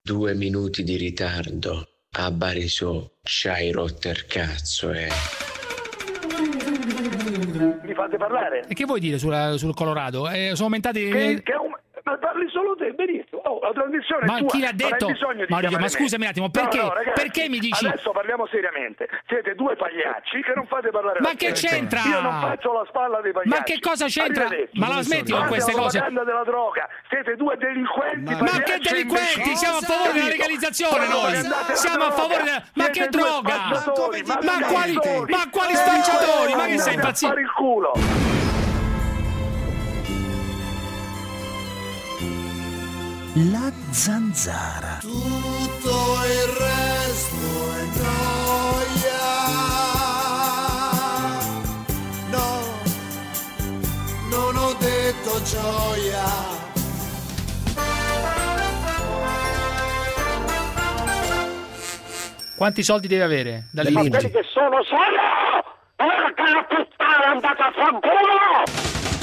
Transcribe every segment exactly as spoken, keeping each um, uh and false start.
due minuti di ritardo. A Barisò c'hai rotto il cazzo, eh. Mi fate parlare? E che vuoi dire sulla, sul Colorado? Eh, sono aumentati... Che, che un... Ma parli solo te, benissimo. Oh, la trasmissione ma è tua. chi l'ha detto? Mario, ma scusami un attimo, perché, no, no, ragazzi, perché mi dici... Adesso parliamo seriamente. Siete due pagliacci che non fate parlare. Ma che c'entra? Io non faccio la spalla dei pagliacci. Ma che cosa c'entra? Ma la smetti con queste cose? La della droga. Siete due delinquenti. Ma, ma che delinquenti? Siamo a favore della legalizzazione noi. Siamo a favore della... Ma che droga? Ma quali, ma quali spacciatori? Ma che sei impazzito? Fare il culo. La zanzara. Tutto il resto è noia. No, non ho detto gioia. Quanti soldi deve avere? Dalle ma quelli che sono solo! Porca la puttana, andate a fanculo!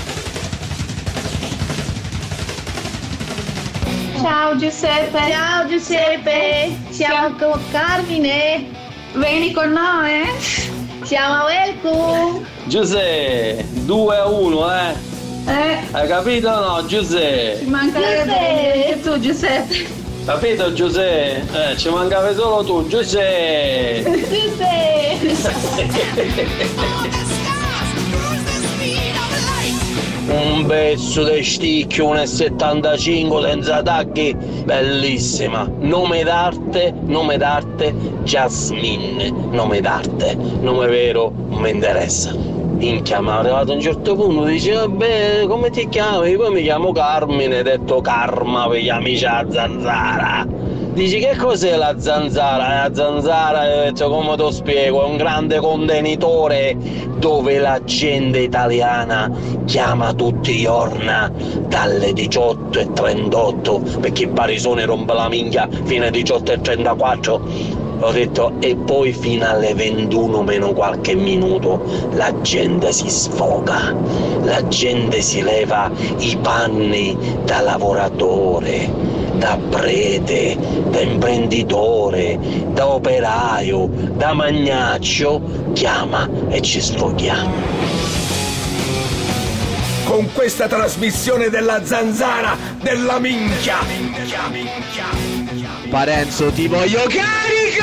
Ciao Giuseppe. Ciao Giuseppe. Siamo con Carmine. Vieni con noi. Siamo a Welcome. Giuseppe, due a uno, eh? Eh? Hai capito o no, Giuseppe? Ci mancherebbe anche tu, Giuseppe. Capito, Giuseppe? Eh, ci mancava solo tu, Giuseppe. Giuseppe. Un pezzo di sticchio, uno e settantacinque senza tacchi, bellissima. Nome d'arte, nome d'arte, Jasmine, nome d'arte, nome vero, non mi interessa. Minchia, ma è arrivato a un certo punto, dice, vabbè, come ti chiami? Poi mi chiamo Carmine, detto Karma, per gli amici a zanzara. Dici, che cos'è la zanzara? La zanzara, come te lo spiego, è un grande contenitore dove la gente italiana chiama tutti i giorni dalle diciotto e trentotto, perché il Barisone rompe la minchia fino alle diciotto e trentaquattro. Ho detto, e poi fino alle ventuno meno qualche minuto la gente si sfoga, la gente si leva i panni da lavoratore, da prete, da imprenditore, da operaio, da magnaccio, chiama e ci sfoghiamo. Con questa trasmissione della zanzara della minchia, Parenzo, ti voglio carico!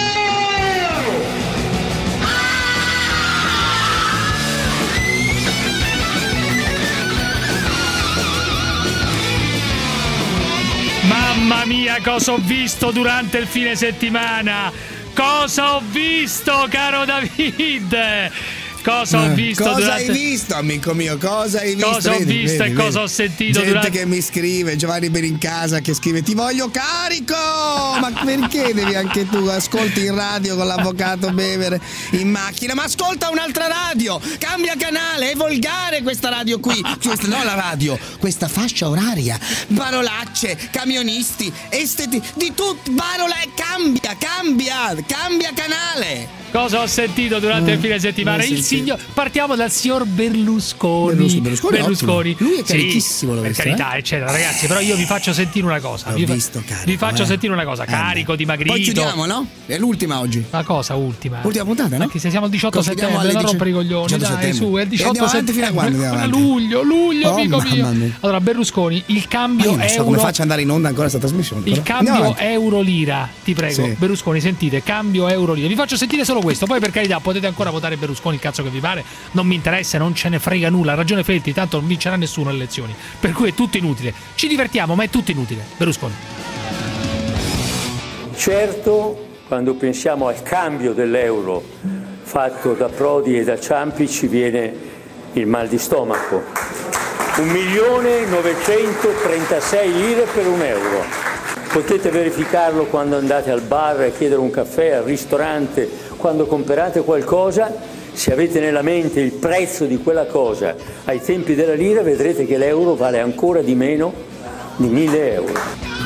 Mamma mia, cosa ho visto durante il fine settimana! Cosa ho visto, caro David! Cosa ho visto cosa durante... hai visto, amico mio? Cosa hai visto? Cosa ho vedi, visto vedi, e vedi. cosa ho sentito gente durante... che mi scrive, Giovanni Benincasa che scrive ti voglio carico, ma perché devi anche tu ascolti in radio con l'avvocato Bevere in macchina? Ma ascolta un'altra radio, cambia canale, è volgare questa radio qui, questa, no la radio, questa fascia oraria, parolacce, camionisti, esteti, di tutto, parola, cambia, cambia, cambia canale. Cosa ho sentito durante Mm, il fine settimana? eh, Il sì, signor... Partiamo dal signor Berlusconi. Berlusconi, Berlusconi, Berlusconi. lui è carichissimo, sì, l'ho per visto, carità, eh? eccetera. Ragazzi, però io vi faccio sentire una cosa. L'ho vi, fa... visto carico, vi faccio eh. sentire una cosa. Eh, Carico, beh. dimagrito. Poi chiudiamo, no? È l'ultima oggi. La cosa ultima. Ultima puntata, no? Anche se siamo il diciotto Confidiamo settembre, alle non rompere i dici- coglioni. diciotto Dai, settembre. su, è il E diciotto andiamo avanti settembre. fino a quando andiamo avanti? Luglio, luglio, Oh, amico mio. mamma mia. Allora, Berlusconi, il Ma cambio io non so euro... come faccia ad andare in onda ancora sta trasmissione. Il però. Andiamo cambio avanti. euro-lira, ti prego. Sì. Berlusconi, sentite, cambio euro-lira. Vi faccio sentire solo questo, poi per carità potete ancora votare Berlusconi il cazzo che vi pare, non mi interessa, non ce ne frega nulla, ha ragione Felti, tanto non vincerà nessuno le elezioni, per cui è tutto inutile. Ci divertiamo, ma è tutto inutile. Berlusconi. Certo, quando pensiamo al cambio dell'euro fatto da Prodi e da Ciampi ci viene il mal di stomaco. un milione novecentotrentasei lire per un euro. Potete verificarlo quando andate al bar a chiedere un caffè, al ristorante, quando comprate qualcosa. Se avete nella mente il prezzo di quella cosa ai tempi della lira, vedrete che l'euro vale ancora di meno di mille euro.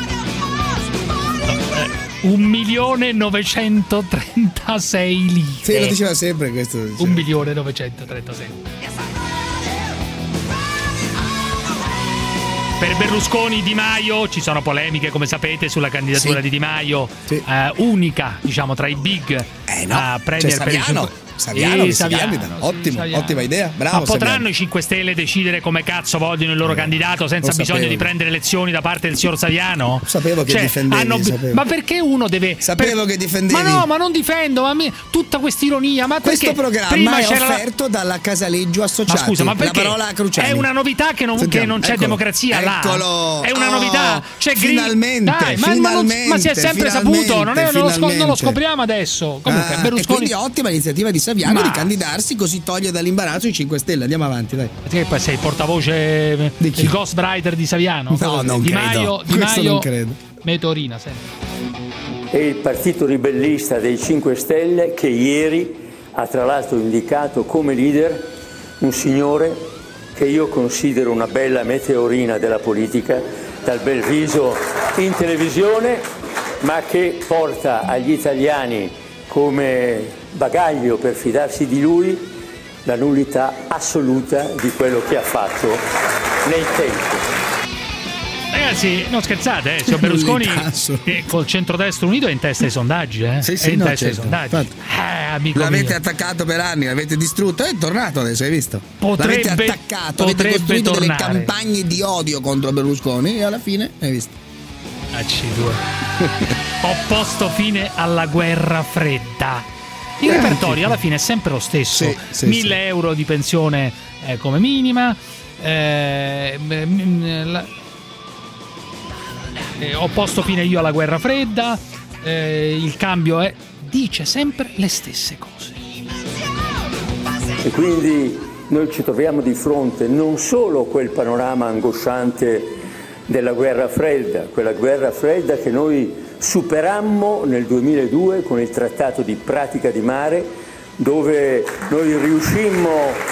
Un milione novecentotrentasei lire. Sì, lo diceva sempre questo. Diceva. Un milione novecentotrentasei. Per Berlusconi, Di Maio, ci sono polemiche come sapete sulla candidatura sì. di Di Maio, sì. eh, unica diciamo tra i big eh no. a premier cioè, per il Saviano. Saviano, sì, si Saviano, candida. sì, Ottimo, Saviano. ottima idea. Bravo. Ma potranno Saviano. i cinque Stelle decidere come cazzo vogliono il loro eh, candidato senza bisogno sapevo. di prendere lezioni da parte del signor Saviano? Sapevo che cioè, difendevi. Hanno... Sapevo. Ma perché uno deve. Sapevo per... che difendevi. Ma no, ma non difendo. Ma mi... tutta questa ironia. Ma questo programma prima è c'era offerto la... dalla Casaleggio Associati. Ma scusa, ma perché? La parola Cruciani. È una novità che non, che non c'è eccolo, democrazia eccolo. là. È una oh, novità. C'è finalmente, Dai, ma, finalmente, ma, non, ma si è sempre saputo. Non, è, non, lo, scop- non lo scopriamo adesso. Comunque, ah, Berlusconi. E quindi ottima iniziativa di Saviano ma... di candidarsi, così toglie dall'imbarazzo i cinque Stelle. Andiamo avanti, dai. Perché poi sei il portavoce, il ghostwriter di Saviano? No, non Di credo. Maio, Di Questo Maio non credo. Meteorina, sempre. E il partito ribellista dei cinque Stelle che ieri ha tra l'altro indicato come leader un signore che io considero una bella meteorina della politica, dal bel viso in televisione, ma che porta agli italiani come bagaglio per fidarsi di lui la nullità assoluta di quello che ha fatto nei tempi. Ragazzi, non scherzate, eh, signor Berlusconi che col centrodestra unito è in testa ai sondaggi, eh? Sì, sì, è in no, testa ai certo. sondaggi. Eh, amico l'avete mio. attaccato per anni, l'avete distrutto, è tornato adesso, hai visto? Potrebbe, l'avete attaccato, potrebbe avete costruito tornare. delle campagne di odio contro Berlusconi e alla fine hai visto. A C due. Ho posto fine alla guerra fredda. Il repertorio alla fine è sempre lo stesso. Sì, sì, mille sì. euro di pensione eh, come minima. Eh, la, eh, ho posto fine io alla guerra fredda. Eh, il cambio è. Dice sempre le stesse cose. E quindi noi ci troviamo di fronte non solo quel panorama angosciante della guerra fredda, quella guerra fredda che noi superammo nel duemiladue con il trattato di pratica di mare, dove noi riuscimmo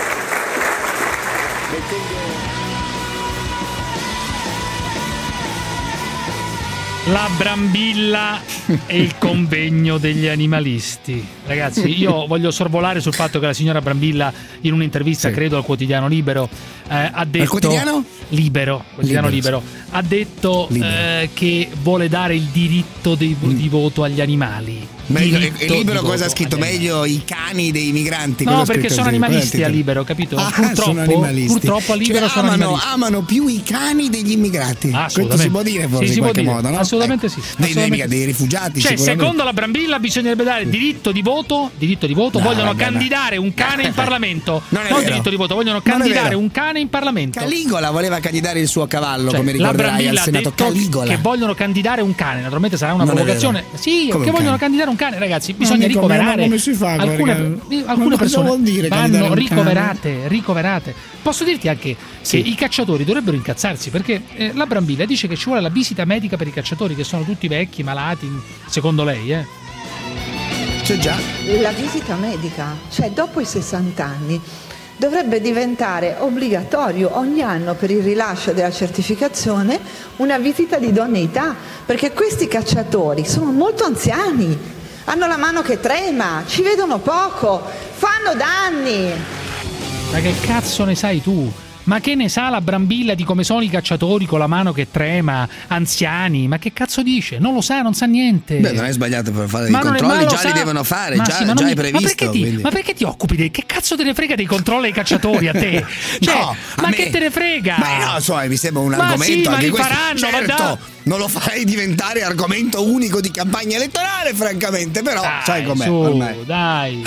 La Brambilla e il convegno degli animalisti. Ragazzi, io voglio sorvolare sul fatto che la signora Brambilla in un'intervista, sì. credo al quotidiano Libero, eh, ha detto... Al quotidiano? Libero, quotidiano Libero, Libero. Ha detto eh, che vuole dare il diritto di, mm. di voto agli animali. Meglio, e Libero cosa ha scritto? Meglio i cani dei migranti. No, perché sono animalisti a Libero, capito? Ah, purtroppo, purtroppo a Libero cioè, sono amano, animalisti. Amano più i cani degli immigrati. Ah, questo si può dire forse sì, in qualche dire. modo, no? Assolutamente ecco. sì. Dei, assolutamente dei, dei rifugiati. Cioè, secondo la Brambilla bisognerebbe dare diritto di voto. Diritto di voto. No, vogliono vabbè, candidare no. un cane in Parlamento. Non, non diritto di voto, vogliono candidare un cane in Parlamento. Caligola voleva candidare il suo cavallo, cioè, come ricorderai al Senato. Caligola. Che vogliono candidare un cane. Naturalmente sarà una non provocazione. Sì, come che vogliono cane? candidare un cane, ragazzi. Bisogna ricoverare. Come si fa? Alcune, alcune persone dire, vanno ricoverate, ricoverate. Posso dirti anche sì. che i cacciatori dovrebbero incazzarsi, perché eh, la Brambilla dice che ci vuole la visita medica per i cacciatori, che sono tutti vecchi, malati, secondo lei, eh? C'è già. La visita medica, cioè dopo i sessanta anni, dovrebbe diventare obbligatorio ogni anno per il rilascio della certificazione una visita di idoneità, perché questi cacciatori sono molto anziani. Hanno la mano che trema, ci vedono poco, fanno danni. Ma che cazzo ne sai tu? Ma che ne sa la Brambilla di come sono i cacciatori con la mano che trema, anziani? Ma che cazzo dice? Non lo sa, non sa niente. Beh, non è sbagliato per fare dei controlli, già sa. li devono fare, ma già, sì, già mi... è previsto. Ma perché, ti, ma perché ti occupi di... Che cazzo te ne frega dei controlli ai cacciatori a te? Cioè, no, ma a che me... te ne frega? Ma no, so, mi sembra un ma argomento sì, anche ma li questo. faranno, certo, ma da... non lo farei diventare argomento unico di campagna elettorale, francamente, però dai, sai com'è su, ormai. Dai.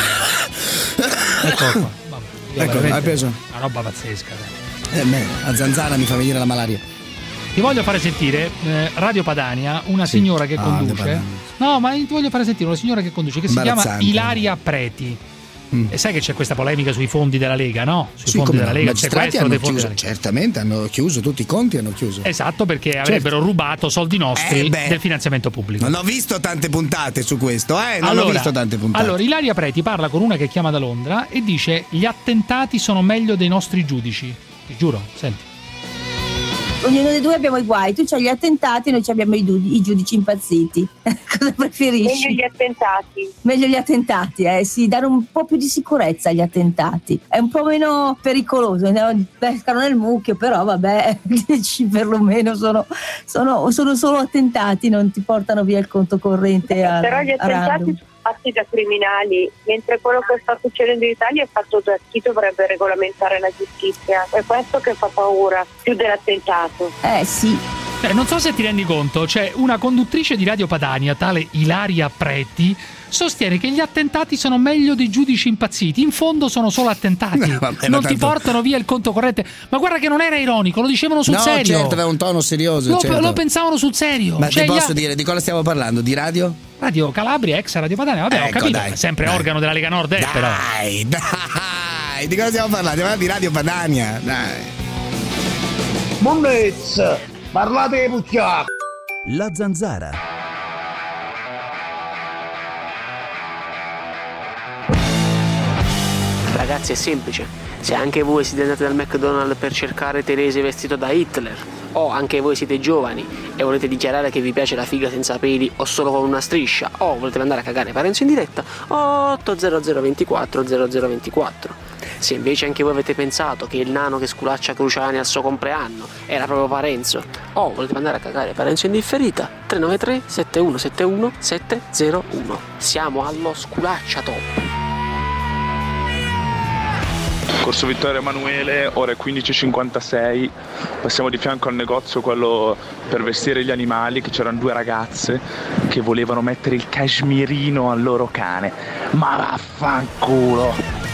Ecco qua. Ecco, hai preso una roba pazzesca. Eh, me, la zanzara mi fa venire la malaria. Ti voglio fare sentire eh, Radio Padania, una sì. signora che ah, conduce. No, ma ti voglio fare sentire una signora che conduce che si chiama Ilaria Preti. Mm. E sai che c'è questa polemica sui fondi della Lega, no? Sui sì, fondi della no. Lega, i magistrati hanno dei fondi chiuso, della Lega. certamente hanno chiuso tutti i conti, hanno chiuso. Esatto, perché certo. avrebbero rubato soldi nostri eh del finanziamento pubblico. Non ho visto tante puntate su questo, eh? Non allora, ho visto tante puntate. Allora, Ilaria Preti parla con una che chiama da Londra e dice: gli attentati sono meglio dei nostri giudici. Ti giuro, senti. ognuno dei due abbiamo i guai, tu c'hai gli attentati, noi abbiamo i, du- i giudici impazziti. Cosa preferisci? Meglio gli attentati. Meglio gli attentati, eh sì, dare un po' più di sicurezza agli attentati. È un po' meno pericoloso, no? Pescano nel mucchio, però vabbè, perlomeno sono, sono, sono solo attentati, non ti portano via il conto corrente a, però gli a attentati random. sono fatti da criminali, mentre quello che sta succedendo in Italia è fatto da chi dovrebbe regolamentare la giustizia. È questo che fa paura, più dell'attentato. Eh sì. Eh, non so se ti rendi conto, c'è una conduttrice di Radio Padania, tale Ilaria Preti, sostiene che gli attentati sono meglio dei giudici impazziti. In fondo sono solo attentati, no, vabbè, non tanto... ti portano via il conto corrente. Ma guarda che non era ironico, lo dicevano sul no, serio. No, certo, aveva un tono serioso. Lo, certo. lo pensavano sul serio. Ma cioè, ti posso gli... dire di cosa stiamo parlando? Di radio? Radio Calabria, ex Radio Padania. Vabbè, ecco, ho capito, dai, sempre dai. organo della Lega Nord, eh, dai, però. Dai, dai, di cosa stiamo parlando? Stiamo parlando di Radio Padania, dai. Buonezza, parlate di pucchiacco. La Zanzara. Ragazzi, è semplice. Se anche voi siete andati dal McDonald's per cercare Terese vestito da Hitler, o anche voi siete giovani e volete dichiarare che vi piace la figa senza peli o solo con una striscia, o volete andare a cagare Parenzo in diretta, otto zero zero ventiquattro zero zero ventiquattro. Se invece anche voi avete pensato che il nano che sculaccia Cruciani al suo compleanno era proprio Parenzo, o volete andare a cagare Parenzo in differita, tre nove tre sette uno sette uno sette zero uno. Siamo allo Sculaccia Top. Corso Vittorio Emanuele, ore quindici e cinquantasei, passiamo di fianco al negozio, quello per vestire gli animali, che c'erano due ragazze che volevano mettere il cashmirino al loro cane. Ma vaffanculo!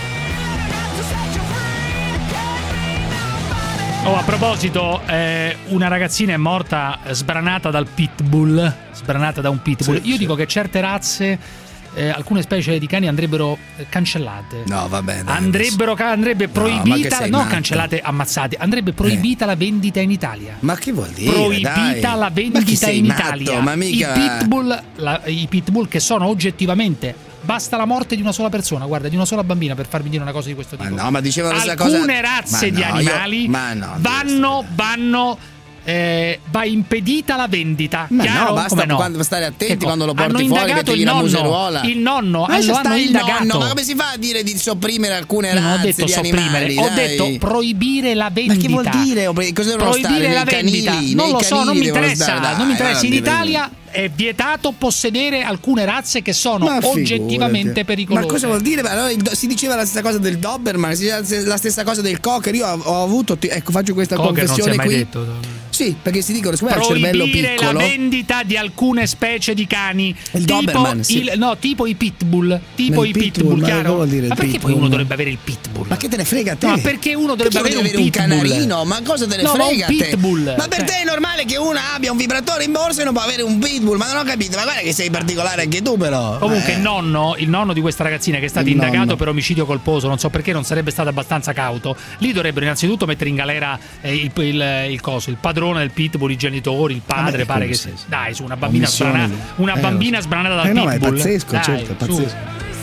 Oh, a proposito, eh, una ragazzina è morta sbranata dal pitbull, sbranata da un pitbull. Sì, Io sì. dico che certe razze... Eh, alcune specie di cani andrebbero cancellate. No, vabbè. Dai, andrebbero andrebbe proibita, no, non matto. cancellate, ammazzate. Andrebbe proibita eh. la vendita in Italia. Ma che vuol dire? Proibita dai. la vendita in matto? Italia. Ma mica... I pitbull, la, i pitbull che sono oggettivamente. Basta la morte di una sola persona, guarda, di una sola bambina per farmi dire una cosa di questo tipo. Ma no, ma diceva la stessa cosa. Alcune razze ma di no, animali io... ma no, vanno, vanno. Eh, va impedita la vendita. Ma chiaro? no, basta come no? quando stare attenti Che quando lo hanno porti fuori, indagato metti il la nonno, museruola. il nonno, ma lo hanno il indagato. nonno, ma come si fa a dire di sopprimere alcune Io razze non ho detto di sopprimere, animali? ho dai. detto proibire la vendita. Ma che vuol dire? Cosa devono proibire stare la nei vendita? canili? Non nei lo so, non canili mi devono interessa. stare, dai, non mi interessa. In dai, Italia è vietato possedere alcune razze che sono Ma oggettivamente figurati. pericolose. Ma cosa vuol dire? Ma allora si diceva la stessa cosa del Doberman, si diceva la stessa cosa del Cocker. Io ho, ho avuto, ecco, faccio questa Cocker confessione non si è mai qui. detto. Sì, perché si dicono, siccome ha il cervello Proibire piccolo. la vendita di alcune specie di cani. Il tipo Doberman, sì. il, no, tipo i pitbull. Tipo Ma i il pitbull, pitbull, ma chiaro? cosa vuol dire il Ma perché pitbull? poi uno dovrebbe avere il pitbull? Ma che te ne frega a te? No, ma perché uno dovrebbe Perché avere, uno un, deve avere un pitbull? canarino? Ma cosa te ne no, frega ma un a te? pitbull. Ma per cioè. te è normale che uno abbia un vibratore in borsa e non può avere un pitbull? Ma non ho capito, ma guarda che sei particolare anche tu, però. Comunque eh. il nonno, il nonno di questa ragazzina che è stato Il indagato nonno. per omicidio colposo, non so perché non sarebbe stato abbastanza cauto. Lì dovrebbero innanzitutto mettere in galera eh, il, il, il coso, il padrone del pitbull, i genitori, il padre, Vabbè, pare come che se- sia. Dai, su una bambina Omissione sbranata, di- una eh, bambina lo so. sbranata dal Eh no, ma è pitbull. pazzesco, Dai, certo, è su. pazzesco.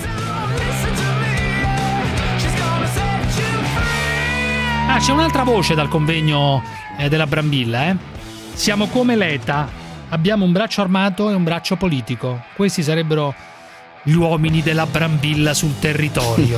Ah, c'è un'altra voce dal convegno eh, della Brambilla, eh. Siamo come l'ETA, abbiamo un braccio armato e un braccio politico. Questi sarebbero gli uomini della Brambilla sul territorio.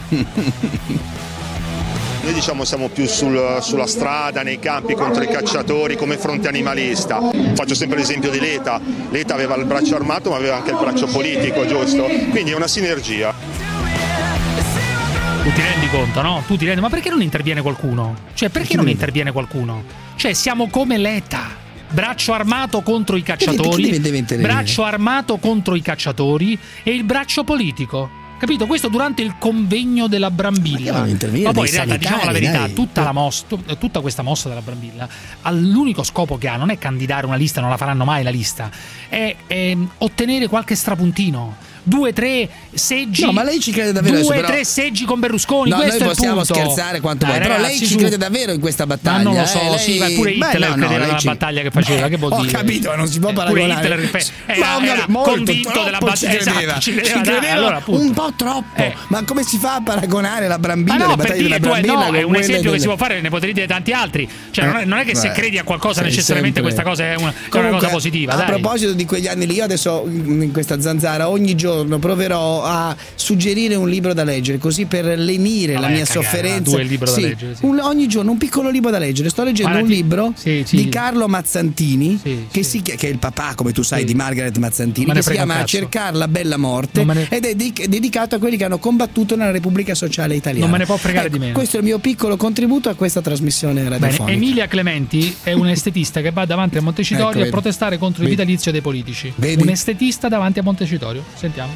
Noi diciamo siamo più sul, sulla strada, nei campi contro i cacciatori come fronte animalista. Faccio sempre l'esempio di Leta. Leta aveva il braccio armato ma aveva anche il braccio politico, giusto? Quindi è una sinergia. Tu ti rendi conto, no? Tu ti rendi, ma perché non interviene qualcuno? Cioè, perché non interviene qualcuno? Cioè, siamo come l'ETA. Braccio armato contro i cacciatori, Deve- deve intervenire. braccio armato contro i cacciatori e il braccio politico. Capito? Questo durante il convegno della Brambilla. Ma che intervenire Ma poi in dei realtà, diciamo la sanitari, verità, dai. tutta, la mos- tut- tutta questa mossa della Brambilla, l'unico scopo che ha non è candidare una lista, non la faranno mai la lista, è, è ottenere qualche strapuntino. due tre seggi. No, ma lei ci crede davvero? Due però... tre seggi con Berlusconi. No, questo noi possiamo è il punto. scherzare quanto Dai, vuoi, però ragazzi, lei ci su... crede davvero in questa battaglia? Ma non lo so, eh, lei... sì, ma pure Hitler Beh, no, no, credeva nella ci... battaglia che faceva. Che vuol Ho dire? capito, non si può Eh, paragonare. Pure Hitler era, ma era molto, convinto della battaglia. ci credeva, Esatto, ci credeva, ci dai, credeva allora, un po' troppo. Eh. Ma come si fa a paragonare la Brambilla, Ma no, le per battaglie dire, della tu è, Brambilla? no, è un con esempio quelle che si del- può fare, ne potrei dire tanti altri. Cioè, non è, non è che se Beh, credi a qualcosa sei necessariamente sempre- questa cosa è una, è una Comunque, cosa positiva. A Dai. proposito di quegli anni lì, io adesso in questa zanzara ogni giorno proverò a suggerire un libro da leggere, così per lenire Vabbè, la mia cagare, sofferenza. tu hai il libro da Sì, leggere, sì. un- ogni giorno un piccolo libro da leggere. Sto leggendo Guarda, un ti- libro sì, sì. di Carlo Mazzantini, Sì, che, sì. si chia- che è il papà, come tu sai, Sì. di Margaret Mazzantini, Non me che ne si frega un chiama cazzo. Cercare la bella morte, Non me ne- ed è dedic- dedicato a quelli che hanno combattuto nella Repubblica Sociale Italiana. Non me ne può fregare Ecco, di meno. Questo è il mio piccolo contributo a questa trasmissione Bene, radiofonica. Emilia Clementi è un estetista che va davanti a Montecitorio Ecco, a vedi. protestare contro il Vedi. vitalizio dei politici. Vedi? Un estetista davanti a Montecitorio. Sentiamo.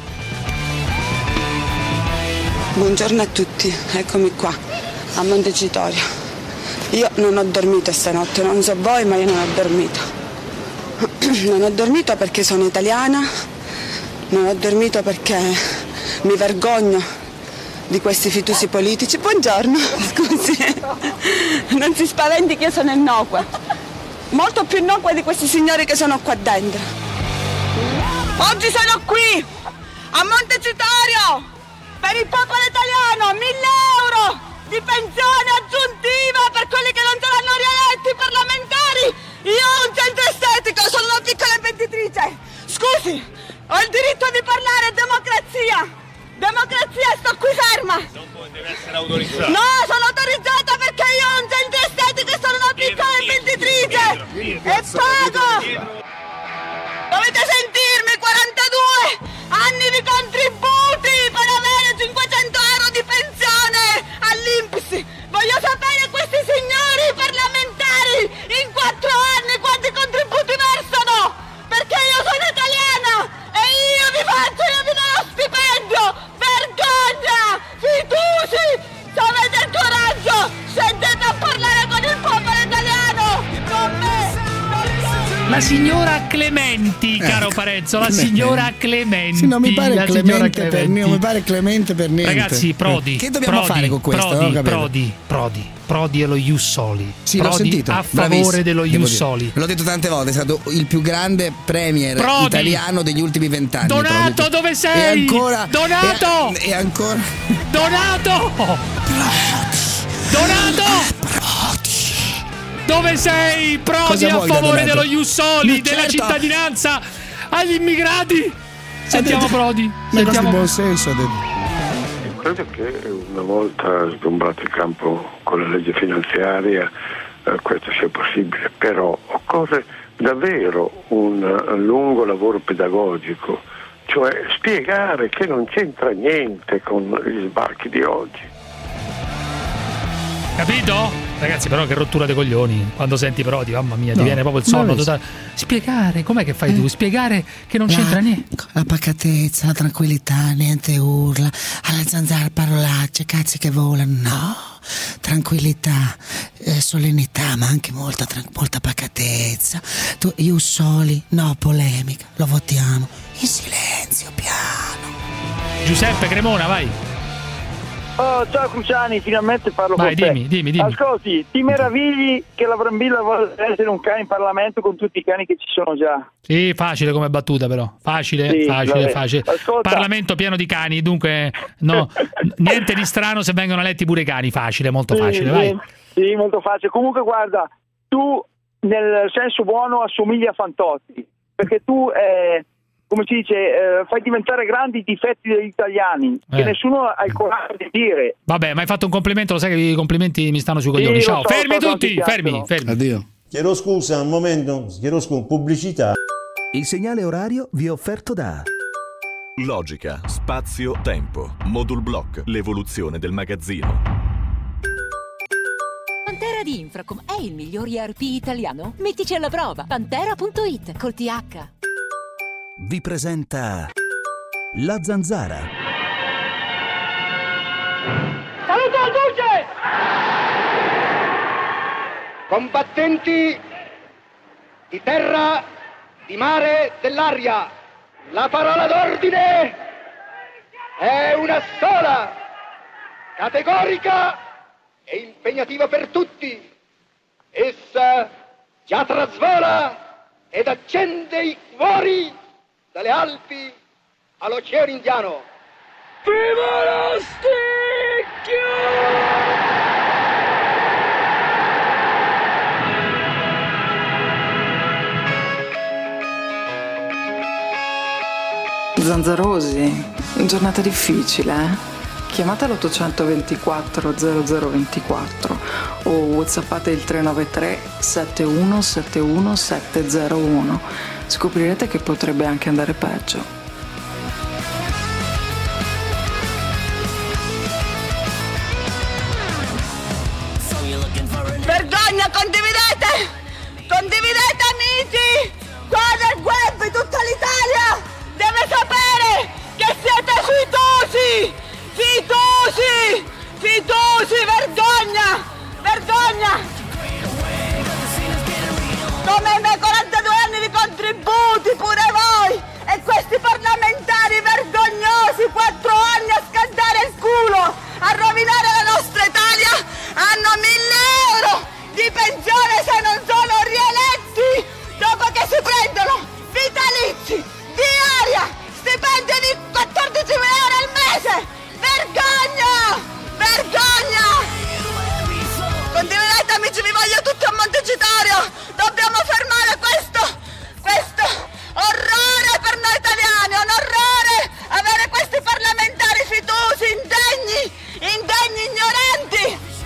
Buongiorno a tutti, eccomi qua a Montecitorio. Io non ho dormito stanotte, non so voi, ma io non ho dormito. Non ho dormito perché sono italiana, non ho dormito perché mi vergogno di questi fitusi politici. Buongiorno, scusi, non si spaventi che io sono innocua, molto più innocua di questi signori che sono qua dentro. Oggi sono qui a Montecitorio per il popolo italiano, mille euro di pensione aggiuntiva per quelli che non saranno rieletti parlamentari. Io ho un centro estetico, sono una piccola imprenditrice. Scusi, ho il diritto di parlare, democrazia. Democrazia, sto qui ferma. Deve essere autorizzato. No, sono autorizzata perché io ho un centro estetico e sono una piccola imprenditrice. E pago. Dovete sentirmi, quarantadue anni di contributi per avere cinquecento euro di pensione all'I N P S. Voglio sapere questi signori parlamentari in quattro anni quanti contributi versano, perché io sono italiana e io vi faccio, io vi do lo stipendio. Vergogna, fitusi, se avete il coraggio scendete a parlare con il popolo italiano, con me. La signora Clementi, caro Parenzo, la signora Clementi. Sì, non mi pare la clemente signora per, non mi pare clemente per niente. Ragazzi, Prodi. Che dobbiamo Prodi, fare con questo? Prodi, Non ho capito. Prodi, Prodi, Prodi e lo Ius Soli. Sì, Prodi l'ho sentito. a favore Bravissimo, dello devo Ius dire. Soli. L'ho detto tante volte, è stato il più grande premier Prodi. italiano degli ultimi vent'anni. Donato, Prodi. dove sei? E ancora Donato! E, e ancora Donato! Donato! Dove sei? Prodi Cosa a vuoi da favore Donato? dello Ius Soli, Ma della certo. cittadinanza agli immigrati. Sentiamo Ha detto- Prodi. Una cosa di Sentiamo. buon senso ha detto. Credo che una volta sgombrato il campo con la legge finanziaria eh, questo sia possibile, però occorre davvero un eh, lungo lavoro pedagogico, cioè spiegare che non c'entra niente con gli sbarchi di oggi. Capito? Ragazzi, però che rottura dei coglioni. Quando senti Prodi, mamma mia, ti No, viene proprio il sonno ma totale. Spiegare, com'è che fai tu? Spiegare che non c'entra niente. La pacatezza, la tranquillità, niente urla, alla zanzara parolacce, cazzi che volano, no, tranquillità, eh, solennità, ma anche molta, tran- molta pacatezza. Tu, Ius Soli, no polemica, lo votiamo in silenzio, piano. Giuseppe Cremona, vai. Oh, ciao Cruciani, finalmente parlo Vai, con te. dimmi, dimmi, dimmi. Ascolti, ti meravigli che la Brambilla vuole essere un cane in Parlamento con tutti i cani che ci sono già. Sì, facile come battuta però. Facile, Sì, facile, vabbè. facile. Ascolta. Parlamento pieno di cani, dunque no, niente di strano se vengono eletti pure i cani. Facile, molto Sì, facile, sì, vai. Sì, molto facile. Comunque guarda, tu nel senso buono assomigli a Fantozzi, perché tu, eh, come si dice, eh, fai diventare grandi i difetti degli italiani, Eh. che nessuno ha il coraggio di dire. Vabbè, ma hai fatto un complimento, lo sai che i complimenti mi stanno sui Sì, coglioni. lo Ciao, so, fermi so, so, tutti, ti fermi, piacciono. fermi. Addio. Chiedo scusa, un momento, chiedo scusa, pubblicità. Il segnale orario vi è offerto da Logica, spazio, tempo. Modul Block, l'evoluzione del magazzino. Pantera di Infracom è il miglior E R P italiano? Mettici alla prova. Pantera punto it col T H. vi presenta La Zanzara. Saluto al duce! Combattenti di terra, di mare, dell'aria, la parola d'ordine è una sola, categorica e impegnativa per tutti. Essa già trasvola ed accende i cuori dalle Alpi all'Oceano Indiano. Viva lo sticchio! Zanzarosi, giornata difficile, eh? Chiamate l'ottocentoventiquattro zero zero ventiquattro o whatsappate il tre nove tre sette uno sette uno sette zero uno. Scoprirete che potrebbe anche andare peggio. Vergogna, condividete! Condividete, amici! Qua nel web tutta l'Italia deve sapere che siete fiduci! Fiduci! Fiduci! Vergogna! Vergogna! Come i miei quarantadue anni di contributi, pure voi! E questi parlamentari vergognosi, quattro anni a scaldare il culo, a rovinare la nostra Italia, hanno mille euro di pensione se non sono rieletti, dopo che si prendono vitalizi, diaria, stipendi di quattordicimila euro al mese! Vergogna! Vergogna! Condividete, amici, vi voglio tutti a Montecitorio! Dobbiamo fermare questo, questo orrore per noi italiani, un orrore avere questi parlamentari fiduci, indegni, indegni, ignoranti!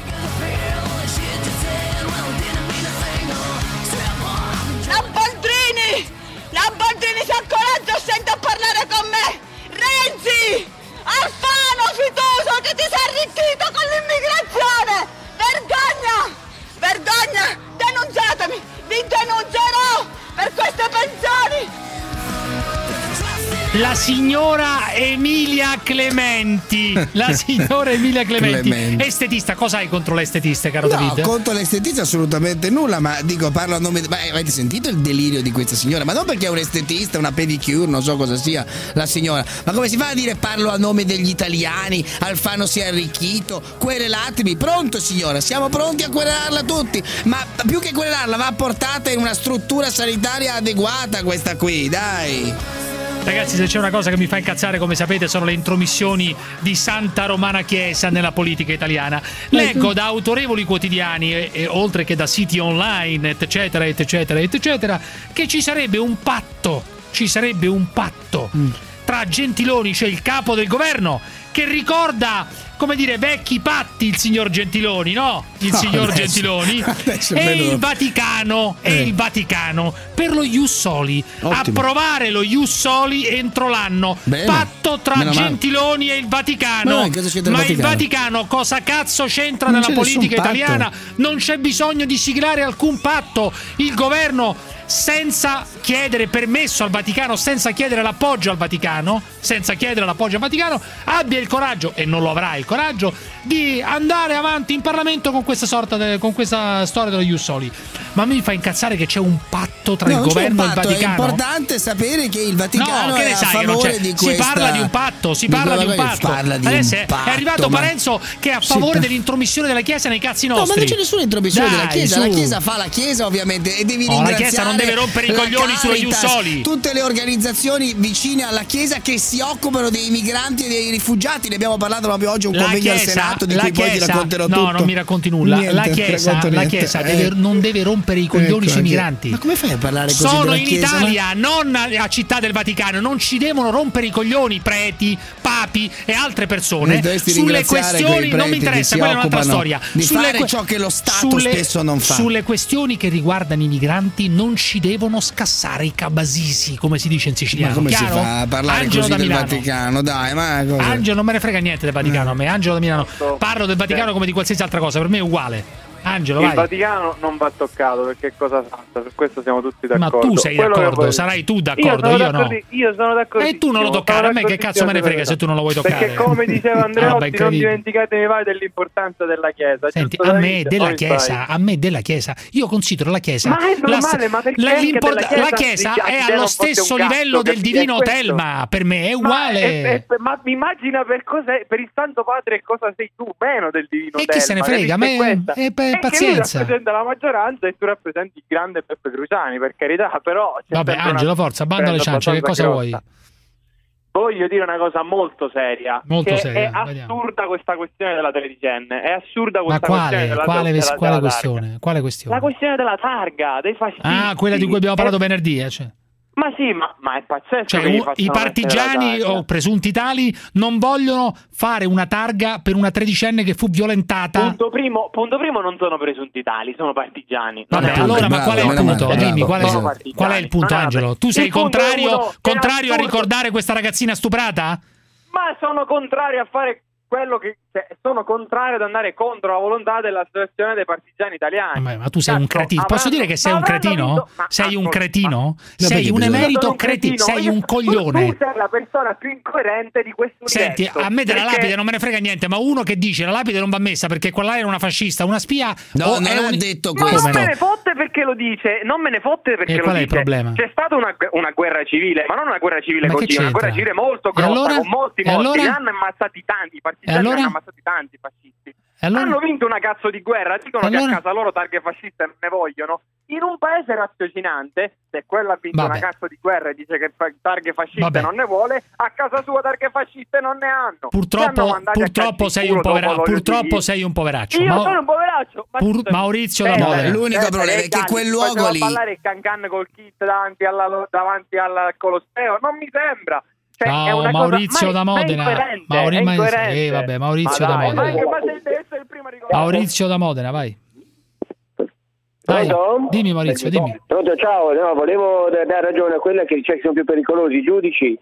Lamboldrini! Lamboldrini, si ha coraggio, scenda a parlare con me! Renzi! Alfano fiducio che ti sei arricchito con l'immigrazione! Vergogna! Vergogna! Denunciatemi! Vi denuncerò per queste pensioni! La signora Emilia Clementi. La signora Emilia Clementi. Clementi. Estetista, cosa hai contro le estetiste, caro No, David? contro l'estetista assolutamente nulla, ma dico, parlo a nome. Ma avete sentito il delirio di questa signora? Ma non perché è un estetista, una pedicure, non so cosa sia la signora, ma come si fa a dire parlo a nome degli italiani? Alfano si è arricchito, querelatemi. Pronto, signora, siamo pronti a querelarla tutti, ma più che querelarla va portata in una struttura sanitaria adeguata questa qui, dai. Ragazzi, se c'è una cosa che mi fa incazzare, come sapete, sono le intromissioni di Santa Romana Chiesa nella politica italiana. Leggo da autorevoli quotidiani e, e oltre che da siti online, eccetera, eccetera, eccetera, che ci sarebbe un patto, ci sarebbe un patto mm. tra Gentiloni, cioè il capo del governo, che ricorda, come dire, vecchi patti, il signor Gentiloni, no? Il no, signor adesso, Gentiloni adesso e vedo... il Vaticano eh. e il Vaticano per lo Ius Soli. Ottimo. Approvare lo Ius Soli entro l'anno. Bene. Patto tra Meno Gentiloni male. E il Vaticano. Ma, no, cosa c'entra il Ma Vaticano? il Vaticano cosa cazzo c'entra Non nella c'è politica nessun patto. italiana? Non c'è bisogno di siglare alcun patto. Il governo, senza chiedere permesso al Vaticano, senza chiedere l'appoggio al Vaticano, senza chiedere l'appoggio al Vaticano, abbia il coraggio, e non lo avrà il coraggio, di andare avanti in Parlamento con questa sorta de, con questa storia dello Ius Soli. Ma a me mi fa incazzare che c'è un patto tra No, il non c'è governo un e il patto, Vaticano. È importante sapere che il Vaticano No, che è ne a sai che non favore c'è? di Si questa... parla di un patto, si Di parla di un cosa che patto. parla di Adesso un è, patto, è arrivato ma- Parenzo che è a Sì, favore ma- dell'intromissione della Chiesa nei cazzi No, nostri. ma non c'è nessuna intromissione Dai, della Chiesa, su. la Chiesa fa la Chiesa ovviamente e devi Oh, la ringraziare Chiesa non deve rompere i la coglioni sullo Caritas, Ius Soli. tutte le organizzazioni vicine alla Chiesa che si occupano dei migranti e dei rifugiati, ne abbiamo parlato proprio oggi a un La convegno Chiesa, al Senato di la cui poi ti Chiesa- racconterò no, tutto. non mi racconti nulla. Niente, la ti Chiesa, racconto la niente. Chiesa Eh. deve- non deve rompere i coglioni Ecco, sui anche- migranti. Ma come fai a parlare così Sono della in Chiesa? Italia, non a Città del Vaticano, non ci devono rompere i coglioni preti, papi e altre persone Mi dovresti sulle ringraziare questioni. quei Non mi preti che interessa, si quella è un'altra occupano storia. di Sulle fare que- ciò che lo Stato sulle- spesso non fa. Sulle questioni che riguardano i migranti non ci devono scassare i cabasisi, come si dice in siciliano. Ma come Chiaro? si fa a parlare Angelo così da del Milano. Vaticano? Dai, ma cosa? Angelo, non me ne frega niente del Vaticano a me. Angelo da Milano. Parlo del Vaticano come di qualsiasi altra cosa, per me è uguale. Angelo, il vai. Vaticano non va toccato perché è cosa santa, su questo siamo tutti d'accordo. Ma tu sei Quello d'accordo, vuoi... sarai tu d'accordo, io, io no. Io sono d'accordo. E tu non lo toccare, a me che cazzo me ne frega se tu non lo vuoi toccare. Perché come diceva Andreotti, ah, non dimenticatevi mai dell'importanza della Chiesa. Senti, a me della Chiesa, a me della Chiesa, io considero la Chiesa. Ma è normale, la, ma perché la, la Chiesa, la Chiesa è allo stesso livello del divino Telma, per me è uguale. Ma, è, è, ma immagina per cos'è, per il Santo Padre cosa sei tu, meno del divino e Telma. E chi se ne frega, a me è, è pazienza. Lui rappresenta la maggioranza e tu rappresenti il grande Peppe Cruciani, per carità, però vabbè, Angelo, forza, banda le ciance, che cosa vuoi? Voglio dire una cosa molto seria, molto che seria, è assurda vediamo. Questa questione della tredicenne, è assurda questa Ma quale, questione della, quale, della, quale della questione? targa. Quale questione? La questione della targa, dei fascisti. Ah, quella di cui abbiamo parlato è... venerdì, eh, cioè. Ma sì, ma, ma è pazzesco. Cioè, che gli i partigiani o presunti tali non vogliono fare una targa per una tredicenne che fu violentata. Punto primo, punto primo non sono presunti tali, sono partigiani. Vabbè, non allora, bravo, ma qual è il punto? bravo, Dimmi, qual è, bravo. qual è il punto, Angelo? Tu sei contrario, contrario a ricordare questa ragazzina stuprata? Ma sono contrario a fare quello che cioè, sono contrario ad andare contro la volontà dell'associazione dei partigiani italiani. Ma, ma tu sei un cretino. Posso dire che sei un cretino? Vinto, ma, sei un ma, cretino? Ma, sei un emerito un cretino, cretino. sei un coglione. Tu sei la persona più incoerente di questo universo. Senti, a me della perché... lapide non me ne frega niente, ma uno che dice la lapide non va messa perché quella era una fascista, una spia. No, non è ha un... detto Ma questo. non me ne fotte perché lo dice, non me ne fotte perché e lo qual dice. È il problema? C'è stata una, una guerra civile, ma non una guerra civile ma così, una guerra civile molto grossa, allora? con molti e morti. Allora? Ne hanno ammazzati tanti, i partigiani allora? hanno ammazzati tanti fascisti. Allora? Hanno vinto una cazzo di guerra, dicono allora? che a casa loro targhe fasciste non ne vogliono. In un paese raziocinante, se quello ha vinto Vabbè. una cazzo di guerra e dice che targhe fasciste Vabbè. non ne vuole, a casa sua targhe fasciste non ne hanno. Purtroppo, purtroppo sei un poveraccio. Purtroppo sei un poveraccio. Io Ma... sono un poveraccio. Ma Pur... Maurizio da Modena. L'unico problema è che quel luogo lì. Ballare il cancan col kit davanti, alla, davanti al Colosseo, non mi sembra. Cioè, Ciao, è una Maurizio cosa, da ma è, Modena. Ma è Mauri... ma è eh, vabbè, Maurizio ma da dai, Modena. Ma, ma sei, deve essere il primo a ricordare. Maurizio da Modena, vai. Dai, Pronto? dimmi Maurizio, dimmi. Pronto, ciao, no, volevo dare ragione a quella che dice che sono più pericolosi i giudici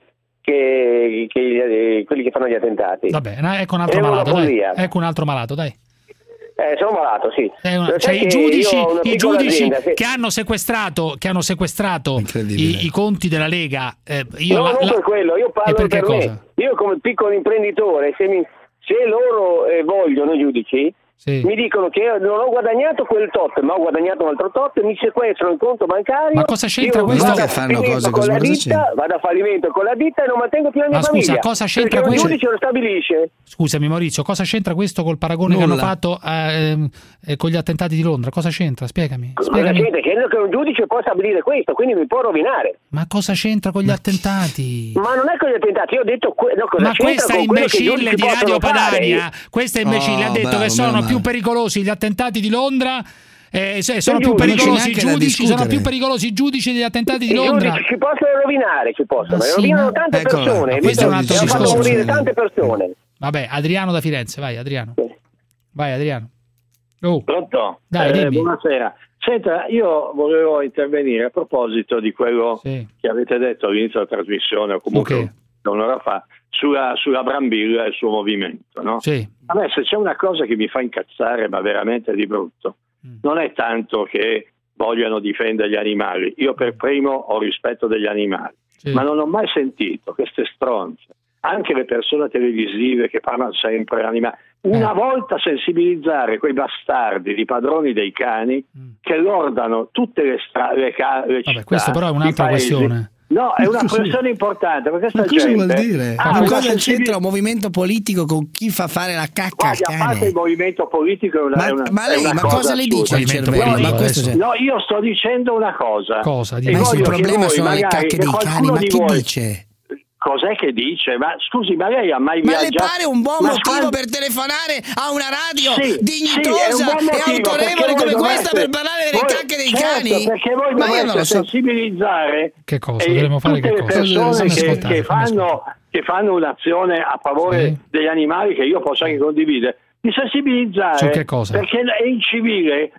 che, che eh, quelli che fanno gli attentati. Vabbè, ecco un altro È una malato, dai. follia. Ecco un altro malato, dai. Eh, sono malato, sì. Una, cioè i giudici, i giudici che... che hanno sequestrato, che hanno sequestrato i, i conti della Lega. Eh, io no, la, non la... per quello, io parlo per cosa? me. Io come piccolo imprenditore, se, mi, se loro eh, vogliono, i giudici, sì. mi dicono che non ho guadagnato quel tot, ma ho guadagnato un altro tot, mi sequestrano il conto bancario. Ma cosa c'entra io questo? Vado a fanno cose con la così, ditta, vado a fallimento con la ditta e non mantengo più la mia ma famiglia. scusa, cosa c'entra perché questo? il giudice lo stabilisce. Scusami Maurizio, cosa c'entra questo col paragone Nulla. che hanno fatto eh, eh, con gli attentati di Londra? Cosa c'entra? Spiegami. Cosa Spiegami. c'entra? Che un giudice può stabilire questo, quindi mi può rovinare. Ma cosa c'entra con gli attentati? Ma non è con gli attentati, io ho detto que- no, cosa Ma questa con imbecille di Radio Padania, fare? questa imbecille Oh, ha detto bravo, che sono meno più male. pericolosi gli attentati di Londra. Eh, se- sono I più giudici, pericolosi i neanche da giudici, sono discutere. più pericolosi i giudici degli attentati di I Londra. giudici ci possono rovinare, ci possono, Ma e sì, rovinano ma- tante Eccola, persone. ma questo è un altro hanno fatto discorso. morire tante persone. Vabbè, Adriano da Firenze, vai Adriano. Vai Adriano. Oh. Pronto? Dai, Eh, dimmi. buonasera. Senta, io volevo intervenire a proposito di quello Sì. che avete detto all'inizio della trasmissione, o comunque Ok. un'ora fa, sulla, sulla Brambilla e il suo movimento. No? Sì. A me se c'è una cosa che mi fa incazzare, ma veramente di brutto, non è tanto che vogliano difendere gli animali. Io per primo ho rispetto degli animali, Sì. ma non ho mai sentito queste stronze, anche le persone televisive che parlano sempre animali. Una Eh. volta sensibilizzare quei bastardi di padroni dei cani che lordano tutte le strade, le, ca- le città. Vabbè, questo però è un'altra i paesi. questione. No, è una Così. questione importante perché Ma questa cosa gente vuol dire? ha Ma una cosa sensibil- c'entra un movimento politico con chi fa fare la cacca al Guardi, a parte cane? il movimento politico è una, Ma, è una, ma è lei, una ma cosa cosa le assurda. dice il Movimento cervello? politico, Ma questo adesso. c'è- No, io sto dicendo una cosa. Cosa? E Dimmi. Ma voglio il che problema voi sono le magari- cacche che dei qualcuno cani, ma di chi voi- dice? Cos'è che dice? Ma scusi, ma lei ha mai Ma le viaggiato? pare un buon Ma motivo quando- per telefonare a una radio Sì, dignitosa sì, è un buon e motivo, autorevole perché come voi questa dovreste- per parlare delle voi- cacche dei certo, cani? perché voi Ma io non dovreste lo so. sensibilizzare Che cosa? eh, Dovremmo fare tutte che le cosa? persone Fammi che, ascoltare, che fammi fanno, che fanno un'azione a favore Sì. degli animali che io posso anche condividere. Di sensibilizzare Su che cosa? perché è incivile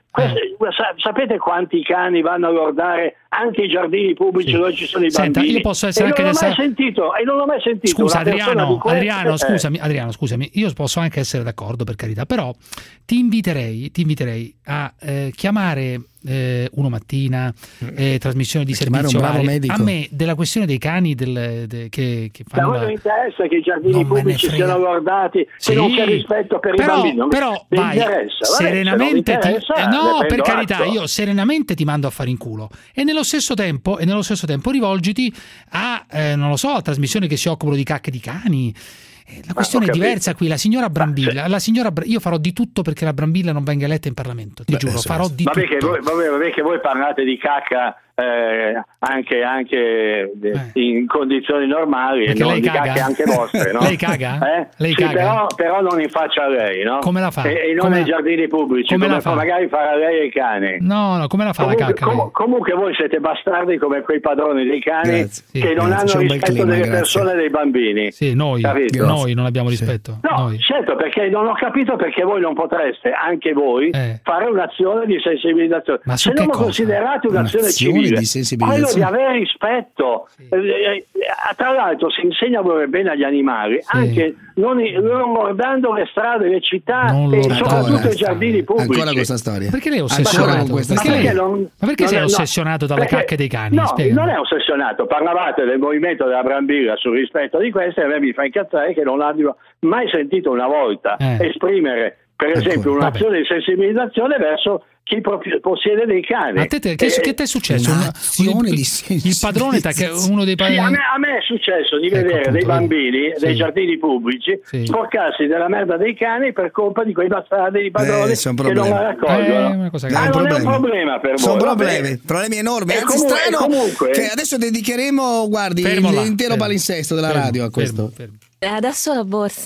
Queste, sapete quanti cani vanno a guardare anche i giardini pubblici sì. dove ci sono i Senta, bambini? Io posso essere e anche non l'ho mai essere... sentito e non l'ho mai sentito. Scusa una Adriano, queste, Adriano, eh. scusami, Adriano, scusami, io posso anche essere d'accordo, per carità, però ti inviterei, ti inviterei a eh, chiamare eh, Uno Mattina, eh, trasmissione di servizio varie. A me della questione dei cani del, de, che, che fanno. Ma a voi non interessa che i giardini pubblici siano guardati, sì, che non c'è rispetto per però, i bambini. Non però mi vai, interessa. serenamente Vabbè, ti, eh, no, per carità, atto. io serenamente ti mando a fare in culo e nello stesso tempo e nello stesso tempo rivolgiti a eh, non lo so, a trasmissioni che si occupano di cacche di cani. La questione ah, è diversa qui, la signora Brambilla, la signora Bra- io farò di tutto perché la Brambilla non venga eletta in Parlamento, ti Beh, giuro, farò di vabbè tutto. Che voi, vabbè, vabbè che voi parlate di cacca eh, anche, anche eh. in condizioni normali e non di cacche anche vostre, no? Lei caga? Eh? Lei sì, caga? Però, però non in faccia a lei, no? Come la fa? E, e non come nei giardini pubblici, come, come la fa? Magari farà lei e il cane. No, no, come la fa comunque, la cacca? Com- comunque voi siete bastardi come quei padroni dei cani grazie, che sì, non grazie, hanno rispetto clima, delle grazie. persone e dei bambini. Sì, noi, noi non abbiamo rispetto. No, noi. certo, perché non ho capito perché voi non potreste, anche voi, eh. fare un'azione di sensibilizzazione. Ma se non lo considerate un'azione, un'azione civile, di sensibilizzazione. quello di avere rispetto. Sì. Eh, tra l'altro si insegna a volere bene agli animali, sì. anche non, non guardando le strade, le città non e soprattutto ancora, i giardini pubblici. Ancora questa storia. Perché lei è ossessionato? Con questa perché, lei, non, ma perché sei no, ossessionato dalle perché, cacche dei cani? No, Spiegami. non è ossessionato. Parlavate del movimento della Brambilla sul rispetto di queste e a me mi fa incazzare che non abbia mai sentito una volta eh. esprimere, per esempio, ecco, un'azione vabbè. di sensibilizzazione verso chi possiede dei cani. A te, te, che, eh, che ti è successo? Un'azione un, di il padrone che uno dei sì, a, me, a me è successo di vedere ecco, dei bambini sì. dei giardini pubblici sì. sporcarsi della merda dei cani per colpa di quei bastardi di padroni eh, che non la raccolgono. Eh, che ah, non è un problema per voi. Sono problemi, problemi enormi. Anzi, comunque, strano comunque, che adesso dedicheremo, guardi, fermola, l'intero fermo, palinsesto della fermo, radio a questo. Fermo, fermo. Adesso la borsa.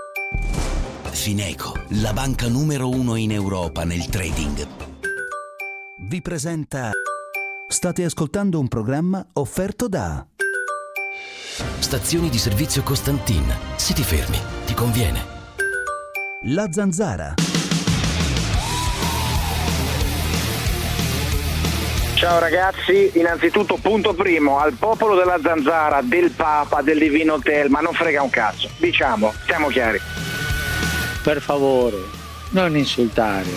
Fineco, la banca numero uno in Europa nel trading, vi presenta. State ascoltando un programma offerto da Stazioni di servizio Costantin. Se ti fermi, ti conviene. La Zanzara. Ciao ragazzi, innanzitutto punto primo, al popolo della Zanzara, del Papa, del Divino Hotel, ma non frega un cazzo, diciamo, siamo chiari. Per favore, non insultare.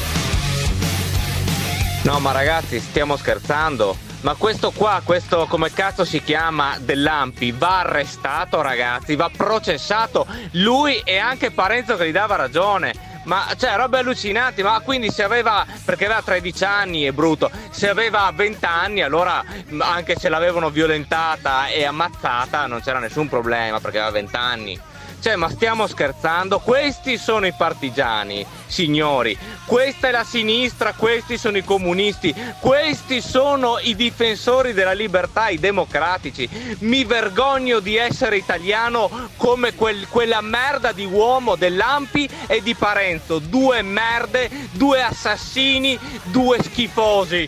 No, ma ragazzi, stiamo scherzando. Ma questo qua, questo come cazzo si chiama, dell'Ampi, va arrestato, ragazzi, va processato. Lui e anche Parenzo che gli dava ragione. Ma cioè, robe allucinanti. Ma quindi se aveva, perché aveva tredici anni, è brutto, se aveva venti anni, allora anche se l'avevano violentata e ammazzata non c'era nessun problema perché aveva venti anni. Cioè, ma stiamo scherzando? Questi sono i partigiani, signori. Questa è la sinistra, questi sono i comunisti, questi sono i difensori della libertà, i democratici. Mi vergogno di essere italiano come quel, quella merda di uomo dell'Ampi e di Parenzo. Due merde, due assassini, due schifosi.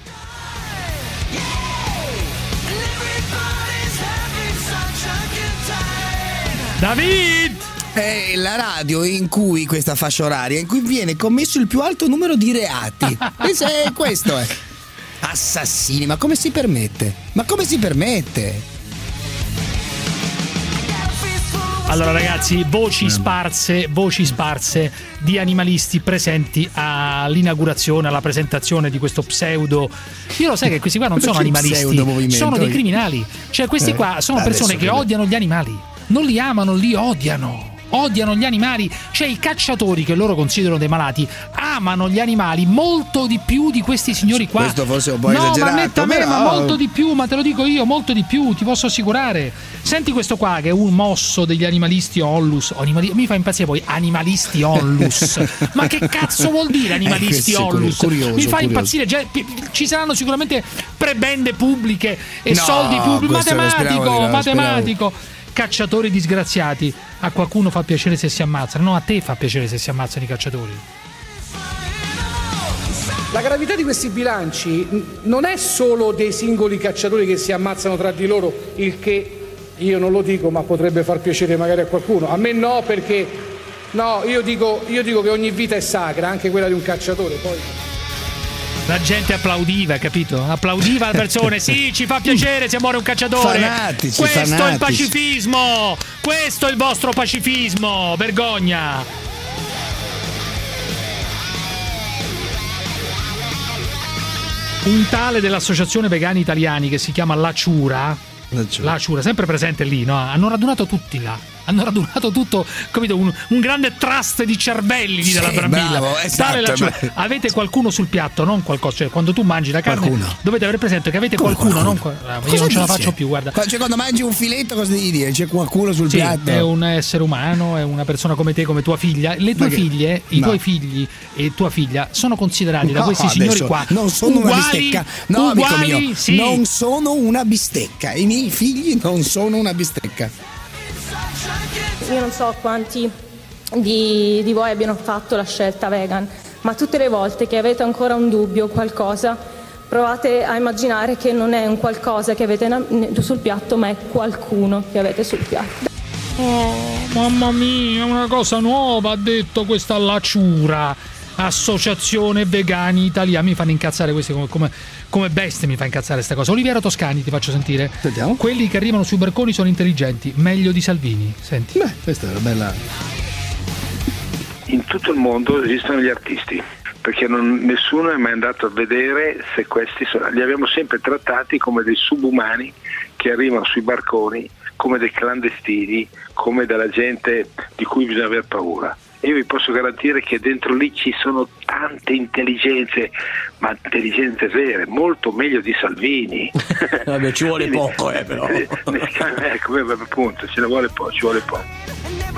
David! È la radio in cui, questa fascia oraria, in cui viene commesso il più alto numero di reati. E se questo è. Assassini, ma come si permette? Ma come si permette? Allora ragazzi, voci sparse, voci sparse di animalisti presenti all'inaugurazione, alla presentazione di questo pseudo. Io lo sai che questi qua non sono animalisti, sono dei criminali. Cioè questi qua sono persone che odiano gli animali. Non li amano, li odiano. Odiano gli animali. Cioè i cacciatori, che loro considerano dei malati, amano gli animali molto di più di questi signori qua. Questo forse è un po' no, esagerato. Ma netta me, però... ma molto di più, ma te lo dico io, molto di più, ti posso assicurare. Senti questo qua che è un mosso degli animalisti onlus. Animali... Mi fa impazzire poi animalisti onlus. Ma che cazzo vuol dire animalisti eh, onlus? Curioso, Mi fa curioso. impazzire. Già, ci saranno sicuramente prebende pubbliche e no, soldi pubblici. Matematico, matematico. Cacciatori disgraziati. A qualcuno fa piacere se si ammazzano, no, a te fa piacere se si ammazzano i cacciatori. La gravità di questi bilanci non è solo dei singoli cacciatori che si ammazzano tra di loro, il che io non lo dico, ma potrebbe far piacere magari a qualcuno. A me no, perché no, io dico, io dico che ogni vita è sacra, anche quella di un cacciatore. Poi La gente applaudiva, capito? Applaudiva la persona, sì, ci fa piacere se muore un cacciatore. Fanatici, Questo fanatici. è il pacifismo! Questo è il vostro pacifismo! Vergogna! Un tale dell'Associazione Vegani Italiani che si chiama La Ciura, La Ciura, sempre presente lì, no? Hanno radunato tutti là. Hanno radunato tutto, capito, un, un grande trust di cervelli lì della Sì, Brambilla. bravo, esatto, La Ciura. beh. Avete qualcuno sul piatto, non qualcosa, cioè quando tu mangi la carne Qualcuno. dovete avere presente che avete Come qualcuno, qualcuno? non qua- io Cosa non ce la dici? faccio più, guarda. Cioè, quando mangi un filetto, cosa devi dire? C'è qualcuno sul Sì, piatto? è un essere umano, è una persona come te, come tua figlia. Le tue Ma che- figlie, i no. tuoi figli e tua figlia sono considerati da No, questi adesso signori qua non sono uguali, una bistecca. No, amico uguali, mio, sì. non sono una bistecca. I miei figli non sono una bistecca. Io non so quanti di, di voi abbiano fatto la scelta vegan, ma tutte le volte che avete ancora un dubbio o qualcosa, provate a immaginare che non è un qualcosa che avete na- sul piatto, ma è qualcuno che avete sul piatto. Oh, mamma mia, una cosa nuova ha detto questa La Ciura, Associazione Vegani Italiani. Mi fanno incazzare questi come, come, come bestie, mi fa incazzare questa cosa. Oliviero Toscani, ti faccio sentire. Sentiamo. Quelli che arrivano sui barconi sono intelligenti, meglio di Salvini. Senti. Beh, questa è una bella. In tutto il mondo esistono gli artisti, perché non, nessuno è mai andato a vedere se questi sono. Li abbiamo sempre trattati come dei subumani che arrivano sui barconi, come dei clandestini, come della gente di cui bisogna aver paura. E io vi posso garantire che dentro lì ci sono tante intelligenze, ma intelligenze vere, molto meglio di Salvini. Vabbè, ci vuole Quindi, poco, eh, però. eh, ecco, eh, appunto, ce ne vuole poco, ci vuole poco.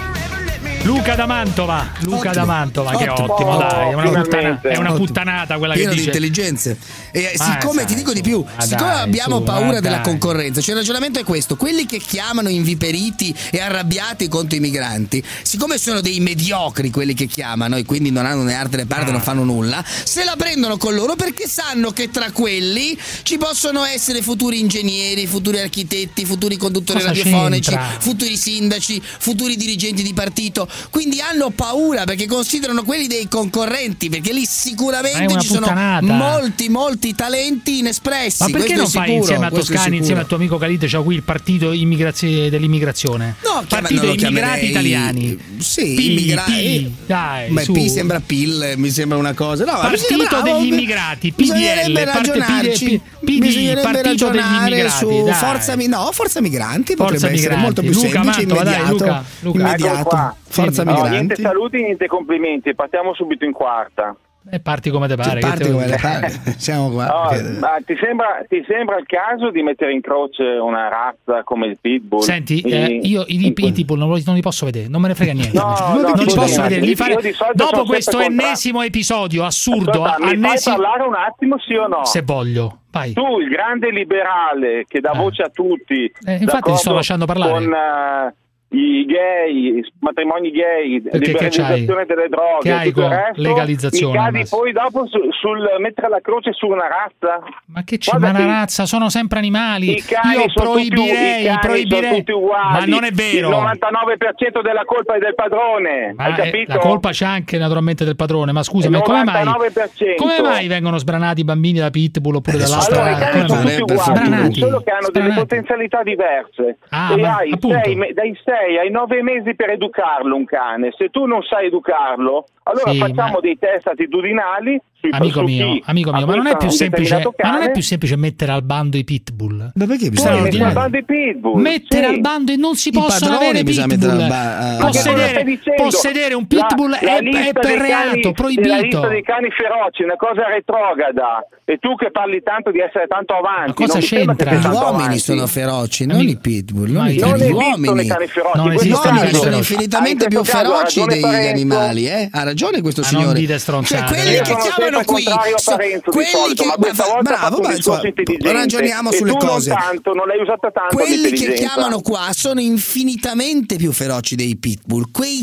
Luca da Mantova, Luca Ottimo. da Mantova, che Ottimo. ottimo, dai, è una, Finalmente. puttana- è una Ottimo. puttanata quella Pieno che di dice. intelligenze. E Ma siccome sai, ti dico di più, ma siccome dai, abbiamo su, paura ma della dai. concorrenza, cioè il ragionamento è questo: quelli che chiamano inviperiti e arrabbiati contro i migranti, siccome sono dei mediocri quelli che chiamano e quindi non hanno né arte né parte, Ah. non fanno nulla, se la prendono con loro perché sanno che tra quelli ci possono essere futuri ingegneri, futuri architetti, futuri conduttori Cosa radiofonici, c'entra? futuri sindaci, futuri dirigenti di partito. Quindi hanno paura perché considerano quelli dei concorrenti, perché lì Ma è sicuramente una ci sono puttanata. molti molti talenti inespressi. Ma perché questo non è fai sicuro, insieme a questo è Toscani, sicuro. insieme al tuo amico Khalid, c'ha qui il partito immigrazio- dell'immigrazione? No, chiama- partito non lo immigrati chiamerei- italiani. Sì, P, immigrati. P, dai, Beh, su. P sembra P I L, mi sembra una cosa. No, ma Partito bisogna- bravo, degli bi- immigrati, P D L, bisognerebbe parte- ragionarci. P D, bisognerebbe partito degli ragionare immigrati, su dai. forza, mi- no, forza migranti Forza potrebbe essere migranti. molto più Luca semplice, Mantova, dai, immediato. Luca, Luca. immediato. Eccolo qua. Forza No, migranti. niente saluti, niente complimenti, partiamo subito in quarta. E parti come te pare. Cioè, che parti te- come le pare. Siamo qua. No, perché- ma ti sembra, ti sembra il caso di mettere in croce una razza come il Pitbull? Senti, In- eh, io i, i, i tipo non, lo- non li posso vedere, non me ne frega niente. No, non no, li scusami, posso vedere. Li io fare... di solito Dopo sono questo sempre contra- ennesimo episodio assurdo, Ascolta, mi fai ennesimo... parlare un attimo, sì o no? se voglio, vai. Tu, il grande liberale che dà voce a tutti, Eh, infatti ti sto d'accordo lasciando parlare. con eh, i gay, matrimoni gay, Perché che liberalizzazione c'hai? delle droghe, Che hai tutto il con resto, legalizzazione, mi cadi Massimo? poi dopo su- sul mettere la croce su una razza. Ma che c'è? Guarda Ma una che razza, sono sempre animali. i cani Io sono tutti, proibirei, i cani proibirei. sono tutti uguali. Ma non è vero. Il novantanove per cento della colpa è del padrone, Ma hai eh, capito? la colpa c'è anche naturalmente del padrone, ma scusa, Il ma come mai, novantanove per cento. come mai vengono sbranati i bambini da Pitbull oppure dall'altra? Allora, i cani come sono mai? tutti uguali, Sbranati, solo che hanno delle sbranati. potenzialità diverse. Ah, e ma hai appunto. sei me- dai sei ai nove mesi per educarlo un cane. Se tu non sai educarlo, allora Sì, facciamo ma- dei test attitudinali sui Amico su mio, chi amico mio, ma non è acquista più un semplice, determinato ma non è cane. più semplice mettere al bando i pitbull. Ma perché Tu bisogna hai messo dire? al bando i pitbull. Mettere sì. al bando e non si I possono padroni avere bisogna pitbull. mettere al ba- a- Ma che cosa Possedere, stai dicendo? possedere un pitbull La- è, la è lista per dei reato, cani- La proibito. lista dei cani feroci è una cosa retrograda. E tu che parli tanto di essere tanto avanti, Ma cosa non mi sembra che c'entra? sei Gli tanto uomini avanti. sono feroci, non i pitbull, non Ma i io- Non cani, gli esistono uomini. i cani feroci. Non Gli Questo esistono i uomini cani sono feroci. infinitamente Ah, in più questo caso ha feroci ragione degli Parenzo. animali, eh? Ha ragione questo Ma non signore. dite stronzate, Cioè, quelli ragazzi. che Io sono chiamano sempre qui, contrario a so- Parenzo di quelli solito, che ma questa ma- volta ha bravo, fatto un ma discorso insomma, intelligente. ragioniamo E sulle tu non cose. tanto, non l'hai usata tanto Quelli che l'intelligenza. chiamano qua sono infinitamente più feroci dei pitbull. Quei cani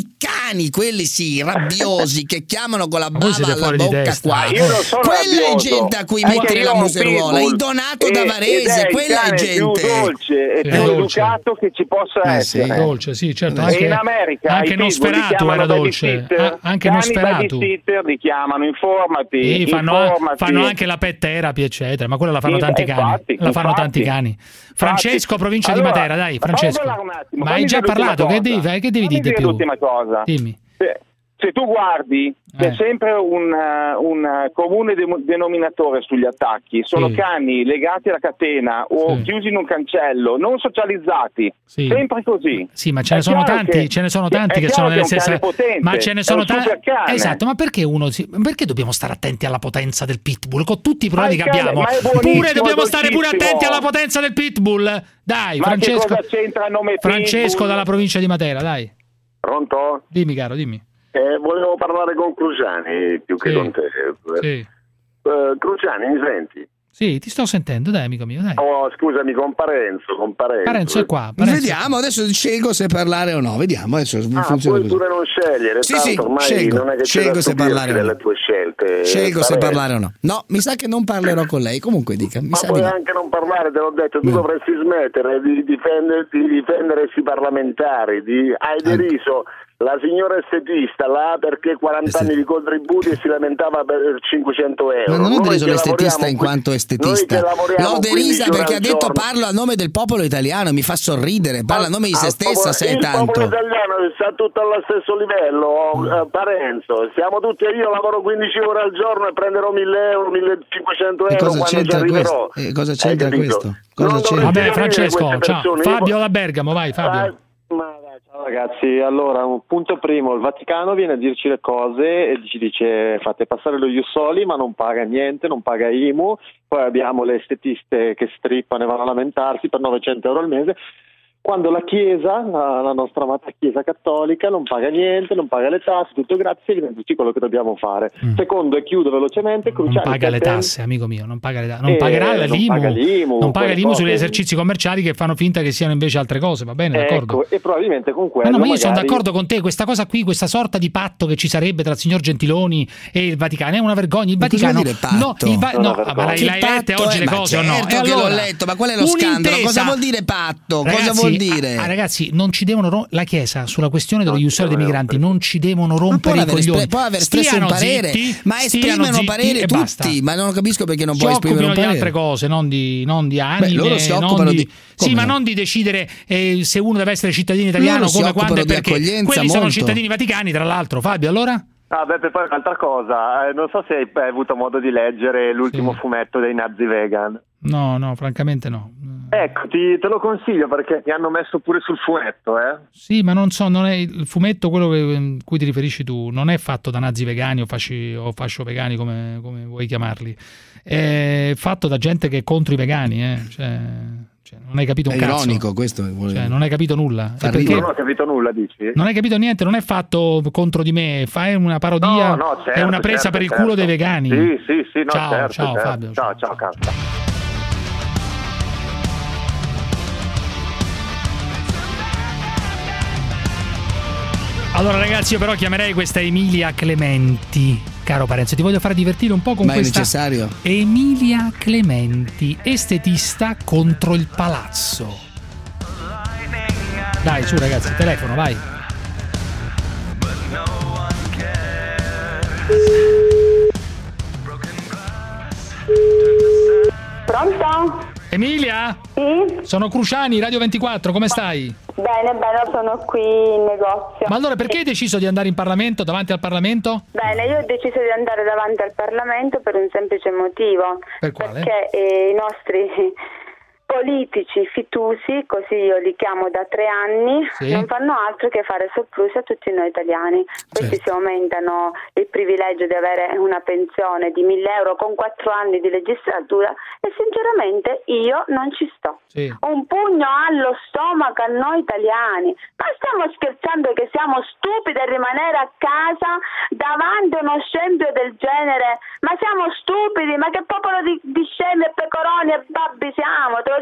cani, quelli sì, rabbiosi, che chiamano con la Ma voi bava siete alla fuori di bocca testa. qua. Ma io non sono Quella è rabbioso. gente a cui Perché mettere io la ho un museruola, pitbull il Donato e- da ed Varese, è il quella è cane gente. più dolce e Sì, più dolce. educato che ci possa Eh, essere. sì. Dolce, sì, certo. E Anche, in America anche i pitbull li Nosferatu chiamano era dolce. babysitter, Ah, anche cani Nosferatu. babysitter li chiamano, informati, Sì, fanno, informati. fanno anche la pet therapy, eccetera, ma quella la fanno Sì, tanti infatti, cani. La fanno infatti. tanti cani. Francesco, provincia Allora, di Matera, dai, Francesco. fammi parlare un attimo, Ma fammi hai già dire l'ultima parlato, che cosa. devi, che devi Fammi dire dire più? l'ultima cosa. Dimmi. Se, se tu guardi, c'è Eh. sempre un, uh, un uh, comune de- denominatore sugli attacchi. Sono Sì. cani legati alla catena o Sì. chiusi in un cancello, non socializzati. Sì. Sempre così. Sì, ma ce ne È sono chiaro tanti, che- ce ne sono che- tanti è che chiaro sono nelle è un cane stesse. potente, Ma ce ne è sono un tanti. supercane. Esatto, ma perché uno si... perché dobbiamo stare attenti alla potenza del pitbull? Con tutti i problemi Ma che il cane- abbiamo. ma è buonissimo, Pure dobbiamo stare pure dolcissimo. attenti alla potenza del pitbull. Dai, Ma Francesco. che cosa c'entra il nome Francesco pitbull? dalla provincia di Matera, dai. Pronto? Dimmi, caro, dimmi. Eh, volevo parlare con Cruciani più che Sì. con te. Sì. Eh, Cruciani, mi senti? Sì, ti sto sentendo, dai, amico mio, dai. Oh, scusami, con Parenzo, con Parenzo. Parenzo è qua. Parenzo. Vediamo, adesso scelgo se parlare o no. Vediamo, adesso Ah, funziona puoi così. pure non scegliere, Sì, tanto sì, ormai scelgo, non è che c'è scelgo da se stupirsi parlare o no. delle tue scelte. Scelgo se Parenzo. parlare o no. No, mi sa che non parlerò con lei. Comunque dica, mi Ma sa di puoi no. anche non parlare, te l'ho detto, tu No. dovresti smettere di difendere, di difendere questi parlamentari. Di... Hai deriso la signora estetista là perché quaranta anni di contributi e si lamentava per cinquecento euro. Ma non ho Noi deriso che l'estetista lavoriamo in qui- quanto noi estetista. che lavoriamo L'ho derisa quindici ore perché ha al detto giorno. parlo a nome del popolo italiano, mi fa sorridere, parla a nome di se Ah, stessa il se è popolo- Il tanto. popolo italiano sta tutto allo stesso livello, eh, Parenzo. Siamo tutti, io lavoro quindici ore al giorno e prenderò mille euro, millecinquecento E euro cosa quando ci c'entra arriverò. questo? Eh, cosa c'entra Hai capito? questo? Cosa Non c'entra? dovresti Vabbè, dire Francesco, queste ciao. persone. Io- Fabio da Bergamo, vai, Fabio. Ah, ma dai, Ciao ragazzi, allora un punto primo, il Vaticano viene a dirci le cose e ci dice fate passare lo Ius Soli ma non paga niente, non paga I M U, poi abbiamo le estetiste che strippano e vanno a lamentarsi per novecento euro al mese, quando la Chiesa, la, la nostra amata Chiesa cattolica, non paga niente, non paga le tasse, tutto grazie, diventici quello che dobbiamo fare. Mm. Secondo, e chiudo velocemente, Non Cruciani paga le sette- tasse, amico mio, non paga le tasse. Non Eh, pagherà non l'I M U. paga l'I M U, Non paga quelle l'I M U sugli cose. esercizi commerciali che fanno finta che siano invece altre cose, va bene, d'accordo? Ecco, e probabilmente con quello Ma no, ma io sono magari- d'accordo con te, questa cosa qui, questa sorta di patto che ci sarebbe tra il signor Gentiloni e il Vaticano è una vergogna. Il Ma cosa Vaticano vuol dire patto? no, il Va- È una no, vergogna. ma l'hai, Che l'hai lette patto oggi è? le Ma cose o no? certo E che l'ho allora, letto, ma qual è lo scandalo? un'intesa- Cosa vuol dire patto? Cosa Ragazzi, vuol dire? ah, ragazzi, non ci devono rom- la Chiesa sulla questione dello ius soli dei migranti non ci devono può rompere i aver, coglioni. espre- può aver espresso Stiano un parere, zitti, ma stiano esprimono zitti parere e tutti, basta. ma non capisco perché non Si può esprimere un occupino di parere. altre cose, non di, non di anime, Beh, loro si non occupano di, di- sì, come ma no? non di decidere eh, se uno deve essere cittadino italiano, Loro si come, quando e occupano di perché. accoglienza Quelli sono molto. cittadini vaticani, tra l'altro. Fabio, allora? Ah, beh, per poi un'altra cosa, eh, non so se hai, hai avuto modo di leggere l'ultimo fumetto dei Nazi Vegan. No, no, francamente no. Ecco, ti, te lo consiglio perché ti hanno messo pure sul fumetto, eh. Sì, ma non so, non è il fumetto, quello che, cui ti riferisci tu, non è fatto da nazi vegani o, fasci, o fascio vegani, come, come vuoi chiamarli. È fatto da gente che è contro i vegani, eh. Cioè, cioè, non hai capito un È cazzo. ironico questo. vuole- Cioè, non hai capito nulla. È Fa perché ridere. Non ho capito nulla, dici? non hai capito niente, non è fatto contro di me, fai una parodia, No, no, certo, è una presa certo, per il certo. culo dei vegani. Sì, sì, sì, no, ciao, certo, ciao certo. Fabio. Ciao, ciao, ciao. Allora ragazzi, io però chiamerei questa Emilia Clementi. Caro Parenzo, ti voglio fare divertire un po' con Ma è questa necessario? Emilia Clementi, estetista contro il palazzo. Dai, su ragazzi, telefono, vai. Pronto? Emilia? Sì? Sono Cruciani, Radio ventiquattro, come stai? Bene, bene, sono qui in negozio. Ma allora perché hai deciso di andare in Parlamento, davanti al Parlamento? Bene, io ho deciso di andare davanti al Parlamento per un semplice motivo. Per quale? Perché eh, i nostri politici fitusi, così io li chiamo da tre anni, Sì. non fanno altro che fare soprusi a tutti noi italiani. Questi si aumentano il privilegio di avere una pensione di mille euro con quattro anni di legislatura e sinceramente io non ci sto. Sì. Un pugno allo stomaco a noi italiani. Ma stiamo scherzando che siamo stupidi a rimanere a casa davanti a uno scempio del genere? Ma siamo stupidi? Ma che popolo di, di scemi e pecoroni e babbi siamo? Te lo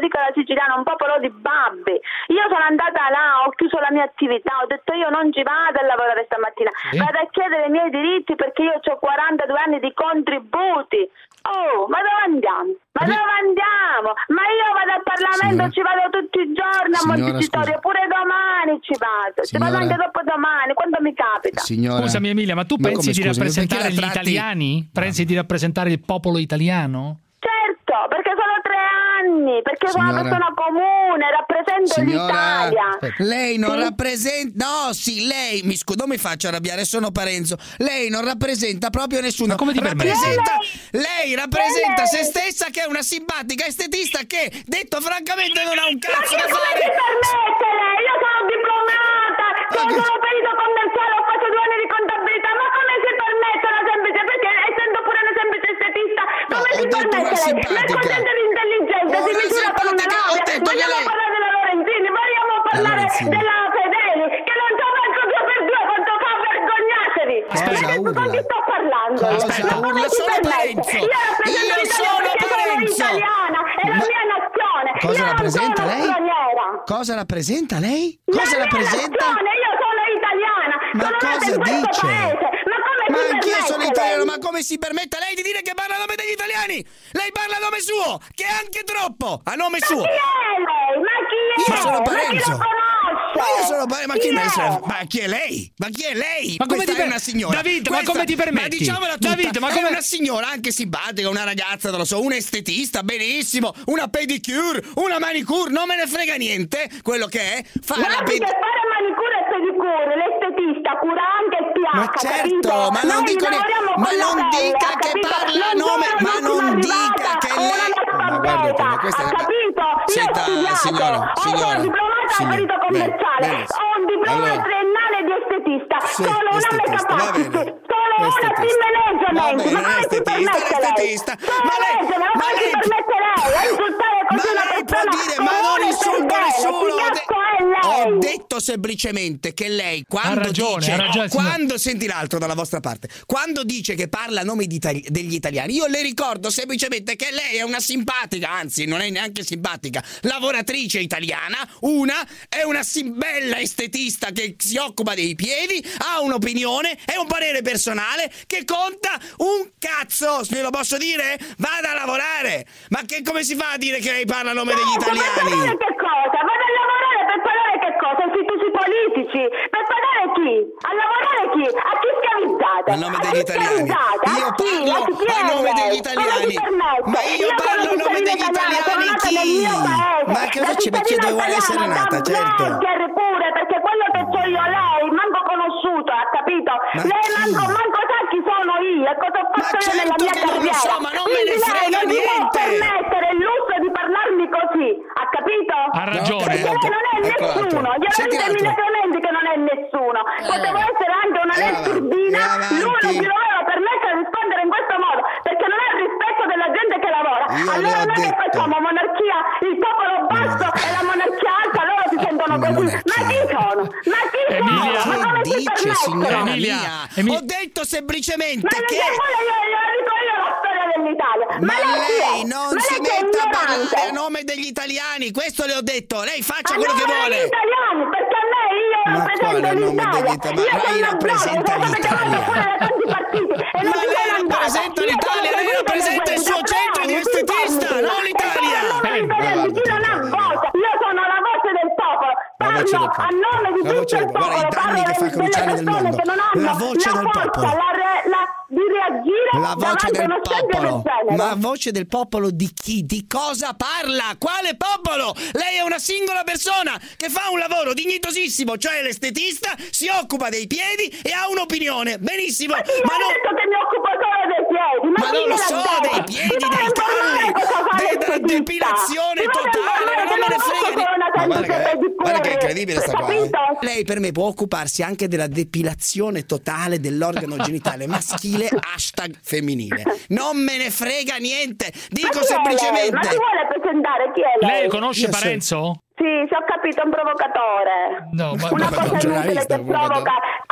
dico alla siciliana, un popolo di babbi. Io sono andata là, ho chiuso la mia attività, ho detto io non ci vado a lavorare stamattina, sì. vado a chiedere i miei diritti perché io ho quarantadue anni di contributi. Oh, ma dove andiamo? Ma dove andiamo? Ma io vado al Parlamento, signora. Ci vado tutti i giorni a Montecitorio, pure domani ci vado, ci vado anche dopo domani, quando mi capita. Signora. Scusami Emilia, ma tu ma pensi di scusi, rappresentare gli tratti... italiani? Pensi di rappresentare il popolo italiano? Certo, perché sono tre anni, perché signora. sono una persona comune, rappresento signora. l'Italia. Lei non sì? rappresenta... No, sì, lei, mi scusi, non mi faccia arrabbiare, sono Parenzo. Lei non rappresenta proprio nessuno. Ma come ti rappresenta... Lei, lei rappresenta lei. se stessa, che è una simpatica estetista che, detto francamente, non ha un cazzo ma da come fare. si permette lei? Io sono diplomata, sono che... sono perito commerciale, ho fatto due anni di contabilità, ma come si permette una semplice, perché essendo pure una semplice estetista, come no, si permette lei? Nel quotente di intelligenza si misura con una laurea. Vogliamo lei... parlare della Lorenzini, vogliamo parlare della Fedeli, che non so manco due per due quanto fa, vergognatevi. Cosa urla? Con chi sto parlando? Cosa urla? Sono Parenzo. Io sono Parenzo. Sono italiana, è la mia nazione. Cosa io rappresenta non sono lei? straniera. Cosa rappresenta lei? La Cosa mia rappresenta? nazione, io sono italiana. Ma sono cosa nata in questo dice? paese. Ma come Ma si anch'io permette sono lei? italiano, ma come si permette lei di dire che parla a nome degli italiani? Lei parla a nome suo, che è anche troppo, a nome Ma suo. chi è lei? Ma chi è? Io sono Parenzo. Ma chi lo conosce? Ma io sono Parenzo, ma chi, chi me è? ma chi è lei? Ma chi è lei? Ma come Questa ti per... è una signora. David, Questa... ma come ti permetti? Ma diciamola tutta, David, ma come... è una signora anche simpatica, una ragazza, non lo so, un estetista, benissimo, una pedicure, una manicure, non me ne frega niente, quello che è, fa la Guardi pedicure. che fare manicure e pedicure, l'estetista cura anche il pH, Ma certo, capito? ma non Noi dico ne... lavoriamo ma con la non pelle, dica ha che capito? parla a Non nome, sono ma non l'ultima dica arrivata, che una lei ma guarda, ma questa ha è... capito? Io Senta, ho studiato, signora, ho signora, un diplomata signora, a perito commerciale, bene, bene. ho un diploma Allora, triennale di estetista, sì, sono una estetista, va make-up bene. artist, sono una Estetista. team management, Va bene, ma come si estetista, permette lei? estetista. Sono Ma lei- legge, ma ma come si lei- permette lei a insultare così Ma una lei può persona dire, ma non comune insulto per bene? nessuno. Chi Ho, cazzo è lei? ho detto semplicemente che lei quando Ha ragione, dice ha ragione, signor- quando senti l'altro dalla vostra parte, quando dice che parla a nome di itali- degli italiani, io le ricordo semplicemente che lei è una simpatica, anzi non è neanche simpatica, lavoratrice italiana, una è una sim- bella estetista che si occupa dei piedi, ha un'opinione, è un parere personale che conta un cazzo, se lo posso dire? Vada a lavorare. Ma che come si fa a dire che lei parla a nome degli Certo, italiani? per pagare che cosa? Vado a lavorare per pagare che cosa? I fittusi politici? Per pagare chi? A lavorare chi? A chi schiavizzate? A nome A degli chi italiani. schiavizzate? Io A chi? parlo A chi a è nome lei? degli Come italiani. si permette? Ma io parlo a nome degli cittadina italiani, italiana, sono nata chi? nel mio paese. Ma cosa Da c'è? Perché cittadina dove vuole essere italiana, nata, da certo. blogger pure, perché quello che so io a lei, manco conosciuto, ha capito? Ma lei chi? manco, manco sa chi sono io e cosa ho Ma fatto io certo nella mia che non lo carriera. so, ma non me ne Quindi lei frega non si può niente. permettere il lusso di parlarmi così, ha capito? Ha ragione. Perché lei non è Ecco l'altro. nessuno, glielo Senti dite l'altro. immediatamente che non è nessuno. Potevo essere anche una Eh, Nel avanti, Turbina, eh, avanti. lui non si doveva permettere di rispondere in questo modo, perché non è il rispetto della gente che lavora. Io le allora ho noi che detto. facciamo monarchia, il popolo basso e la monarchia alta, loro si sentono Una così. monarchia. Ma chi sono? Ma chi Emilia. sono? Ma come Che si dice, permettono? signora Emilia, mia? Emi- Ho detto semplicemente Ma che... che io, io, io dico io la storia dell'Italia. Ma lei chi è? lei non Ma si lei che è metta a ignorante. parlare a nome degli italiani, questo le ho detto, lei faccia A quello che nome vuole. degli italiani, perché a me io Ma rappresento quale a nome l'Italia. degli italiani? Io Ma sono lei una rappresenta blogger, sono chiamata l'Italia. fuori da tanti partiti e non Ma ci lei sono andata. rappresenta Io l'Italia, sono lei seguita rappresenta da il suo tre centro di anni, estetista, quindi non l'Italia. E poi a nome Eh, di chi non ha voce. Io sono la voce del popolo. La voce del Parlo a popolo. nome di La tutto voce il del popolo. Guarda i popolo. danni Parlo che fa delle Cruciani del persone mondo. che non hanno La voce del forza, popolo. la re- la- di reagire La voce davanti a del uno scempio del popolo. genere. Ma voce del popolo di chi? Di cosa parla? Quale popolo? Lei è una singola persona che fa un lavoro dignitosissimo, cioè l'estetista, si occupa dei piedi e ha un'opinione. Benissimo. Ma chi mi Ma ha non... detto che mi occupo solo dei piedi? Ma, Ma chi non lo me l'ha so, detto? dei piedi, Mi dei deve calli, informare cosa fa de- l'estetista. de- depilazione Mi deve totale, informare ma non che me ne non frega faccio di- solo una Ma guarda semplice che- pedicure, guarda che è incredibile sta qua, eh. capito? Lei per me può occuparsi anche della depilazione totale dell'organo genitale maschile hashtag femminile. Non me ne frega niente. Dico Ma chi è semplicemente. lei? Ma chi vuole presentare? Chi è lei? Lei conosce Io so- Parenzo? Sì, sì, ho capito, è un provocatore. No, ma- Una ma- cosa un inutile giornalista, che un provocatore. provoca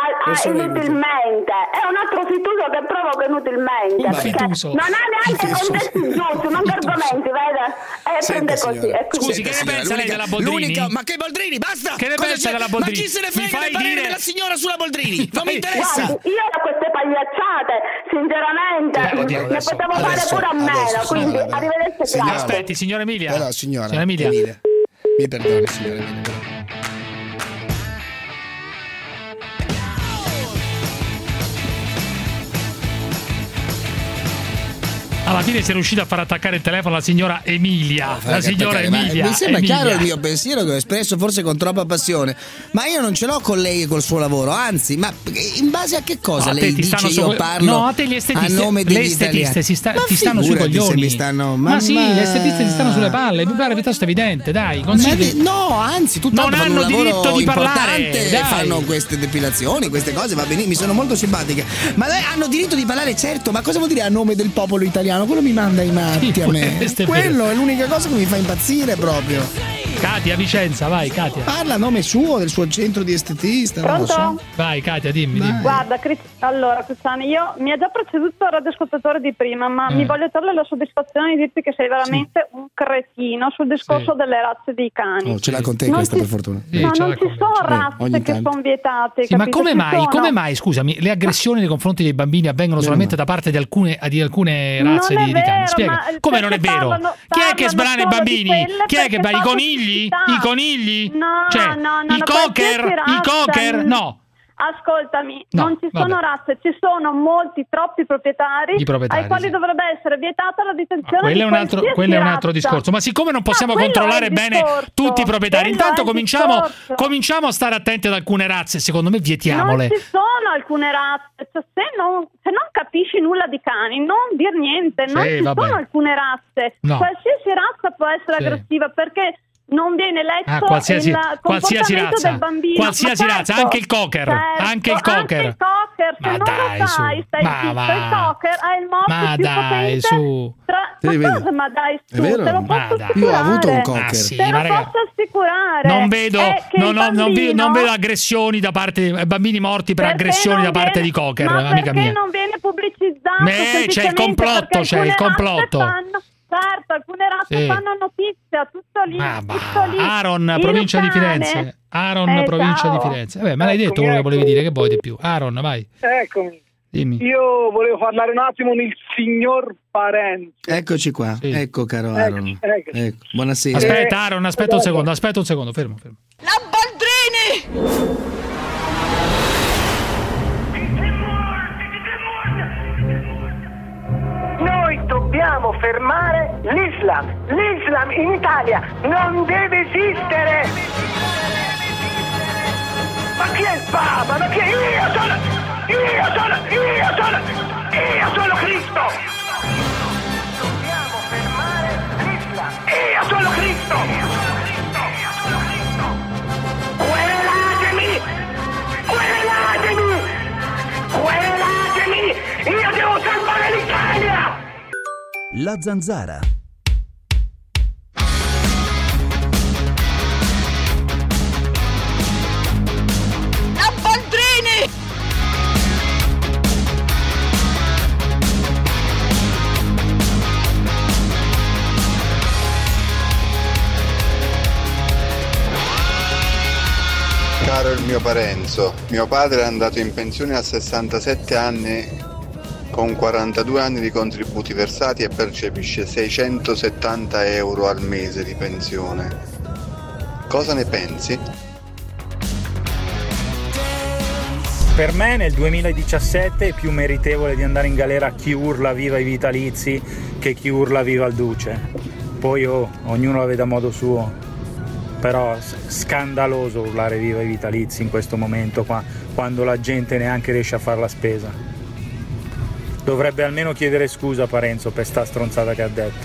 ah, inutilmente, è un altro fituso che provoca inutilmente, un perché fituso. non ha neanche contesti giusti, non argomenti, vede? E prende così. E Scusi, che ne pensa lei della Boldrini? Ma che Boldrini, basta! Che ne Cosa pensa c'è? della Boldrini? Ma chi se ne frega del parere dire... della signora sulla Boldrini? Non mi interessa! Guardi, io da queste pagliacciate, sinceramente, Beh, oddio, ne adesso- potevo fare adesso- pure a meno, adesso, quindi signora, arrivederci, signora. grazie. Aspetti, signora Emilia. Però, signora, Signora Emilia. Emilia, mi perdoni, signora Emilia. però. Alla fine si è riuscito a far attaccare il telefono alla signora Emilia. Fai La signora attaccare, ma Emilia. Mi sembra Emilia. chiaro il mio pensiero che ho espresso forse con troppa passione, ma io non ce l'ho con lei e col suo lavoro, anzi, ma in base a che cosa No, a te lei ti dice stanno io su- parlo no, a te gli a estetiste, nome le degli estetiste italiani? si sta- Ma ti stanno sui figurati se coglioni. mi stanno, ma, ma, sì, ma- le estetiste ti stanno sulle palle, mi pare piuttosto evidente, dai, Ma consigli. di- no, anzi, tutt'altro Non fanno hanno un lavoro diritto di parlare, importante, dai. fanno queste depilazioni, queste cose, va benissimo, mi sono molto simpatiche. Ma lei hanno diritto di parlare, certo, ma cosa vuol dire a nome del popolo italiano? Quello mi manda i matti a me. questo è Quello è l'unica cosa che mi fa impazzire proprio. Katia Vicenza, vai Katia. Parla a nome suo, del suo centro di estetista, non lo so. Pronto? Vai Katia, dimmi, dimmi. Guarda, Cris- allora Cristiani, io mi ha già preceduto il radioascoltatore di prima, ma Eh. mi voglio togliere la soddisfazione di dirti che sei veramente un cretino sul discorso Sì. delle razze dei cani. Oh, ce l'ha con te Non questa ci- per fortuna. Sì, ma ce non l'ha ci con me, sono ce l'ha. razze ogni che tanto. sono vietate. Sì, ma capito? come Ci mai, sono. come mai, scusami, le aggressioni nei confronti dei bambini avvengono solamente da parte di alcune, di alcune razze Non è di, di cani? vero, Spiega. ma Come non è perché vero? parlano- Chi è che parlano sbrana i solo di bambini? quelle Chi è che perché va? I fa conigli? pubblicità. I conigli? No, Cioè, no, no, i no, cocker? qualsiasi I razza, cocker? n- No. Ascoltami, No, non ci sono vabbè. razze, ci sono molti, troppi proprietari, I proprietari, ai quali sì. dovrebbe essere vietata la detenzione Quello di è un altro, qualsiasi quello è un altro razza. discorso. Ma siccome non possiamo Ma quello controllare è il bene discorso. tutti i proprietari, Quello intanto è il cominciamo, discorso. cominciamo a stare attenti ad alcune razze. Secondo me vietiamole. Non ci sono alcune razze, cioè, se, non, se non capisci nulla di cani, non dir niente, non Sì, ci vabbè. sono alcune razze, No. qualsiasi razza può essere Sì. aggressiva perché non viene letto Ah, qualsiasi, il qualsiasi comportamento razza, del bambino. qualsiasi Ma razza, certo, anche il cocker, certo, anche il cocker. anche il cocker, se Ma non dai, lo su. sai, stai Ma zitto, va. il cocker ha il morso Ma più dai, potente su. tra... Sì, Ma vedi? cosa, ma dai, È su, vero? te lo Ma posso dai. assicurare. Io ho avuto un Ah, cocker. sì, Te ma lo raga, posso assicurare. non vedo, è che non, il ho- non vi- non bambino- vedo aggressioni da parte eh, bambini morti per perché aggressioni non da parte viene- di cocker, ma amica perché mia. non viene pubblicizzato? Beh, c'è il semplicemente complotto, perché c'è il alcune razze complotto. fanno- certo, alcune razze Sì. fanno notizia, tutto lì, Ma va. tutto lì. Aaron, Il provincia di cane- Firenze. Aaron, Eh, provincia ciao. di Firenze. Vabbè, me l'hai detto Eccomi, quello che volevi eccomi. dire, che vuoi di più? Aaron, vai. Eccomi. Dimmi. Io volevo parlare un attimo del signor Parenzo. Eccoci qua, Sì. ecco caro Aaron. Eccoci, eccoci. Ecco, buonasera. Aspetta, Aaron, aspetta un esatto. secondo, aspetta un secondo, fermo, fermo. La Boldrini! Noi dobbiamo fermare l'Islam. L'Islam in Italia non deve esistere. Ma chi è il Papa? Ma chi è? Io sono, io sono, io sono, io sono Cristo. Dobbiamo fermare l'Islam. Io sono Cristo. Querelatemi, querelatemi, querelatemi. Io devo salvare l'Italia. La Zanzara. La Boldrini! Caro il mio Parenzo, mio padre è andato in pensione a sessantasette anni con quarantadue anni di contributi versati e percepisce seicentosettanta euro al mese di pensione. Cosa ne pensi? Per me nel duemiladiciassette è più meritevole di andare in galera chi urla viva i vitalizi che chi urla viva il duce. Poi oh, ognuno la vede a modo suo. Però scandaloso urlare viva i vitalizi in questo momento qua, quando la gente neanche riesce a fare la spesa. Dovrebbe almeno chiedere scusa a Parenzo per sta stronzata che ha detto.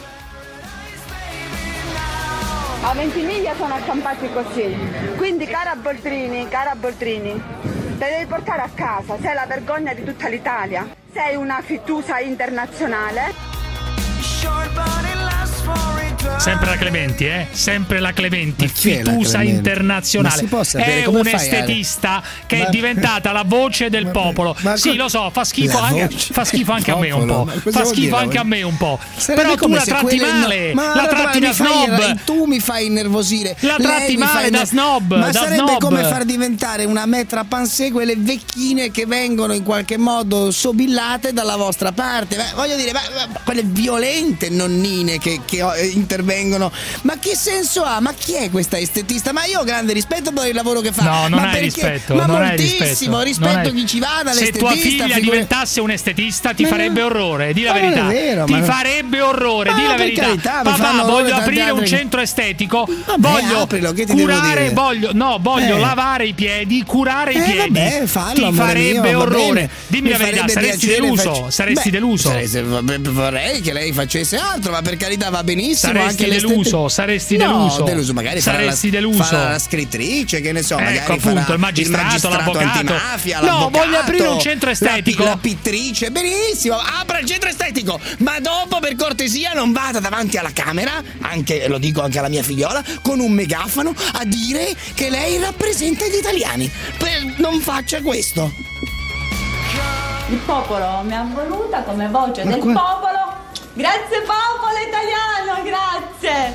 A Ventimiglia sono accampati così. Quindi, cara Boldrini, cara Boldrini, te devi portare a casa, sei la vergogna di tutta l'Italia. Sei una fittusa internazionale. Short but it lasts for eternity. Sempre la Clementi, eh? Sempre la Clementi, fitusa la Clementi? internazionale. Ma si può sapere è come un fai, estetista Ale? che Ma- è diventata la voce del Ma- popolo. ma sì, co- lo so, fa schifo La anche, voce fa schifo anche a me un popolo? po'. Ma cosa Fa vuol schifo dire? anche a me un po'. Sarebbe Però tu come la se tratti quelle- male. ma La allora tratti mi da fai- snob. Tu mi fai innervosire. La Lei tratti mi male fai da inner- snob, Ma da sarebbe snob. come far diventare una metra pansé quelle vecchine che vengono in qualche modo sobillate dalla vostra parte. Beh, voglio dire, ma, ma, quelle violente nonnine che, che eh, intervengono. Ma che senso ha? Ma chi è questa estetista? Ma io ho grande rispetto per il lavoro che fa. No, non ma hai perché? rispetto. Ma non hai moltissimo rispetto. rispetto Non hai- chi ci va Se dall'estetista. tua figlia figurati- diventasse un estetista ti Ma farebbe no. orrore, di la Ma non è verità. vero, ti ma- farebbe orrore, Ma di la per verità. carità, mi Papà, fanno orrore voglio tante aprire un altre- centro estetico. Vabbè, voglio aprilo, che ti devo curare, dire? voglio no, voglio Eh. lavare i piedi, curare i Eh, piedi. vabbè, fallo, ti amore farebbe mio, va orrore. bene. Dimmi Mi la verità, farebbe saresti piacere, deluso? faccio- Saresti Beh, deluso? saresti- vabbè, vorrei che lei facesse altro, ma per carità va benissimo. Saresti anche deluso, l'estetica- saresti no, deluso. deluso, magari farà Saresti la, deluso. farà la scrittrice, che ne so, Ecco, magari appunto, farà il magistrato, l'avvocato. antimafia, No, l'avvocato, voglio aprire un centro estetico. La, pi- la pittrice, benissimo, apra il centro estetico, ma dopo per cortesia non vada davanti alla Camera, anche lo dico anche alla mia figliola, con un megafono a dire che lei rappresenta gli italiani. Per- non faccia questo. Il popolo mi ha voluta come voce Ma del qua- popolo. Grazie popolo italiano, grazie.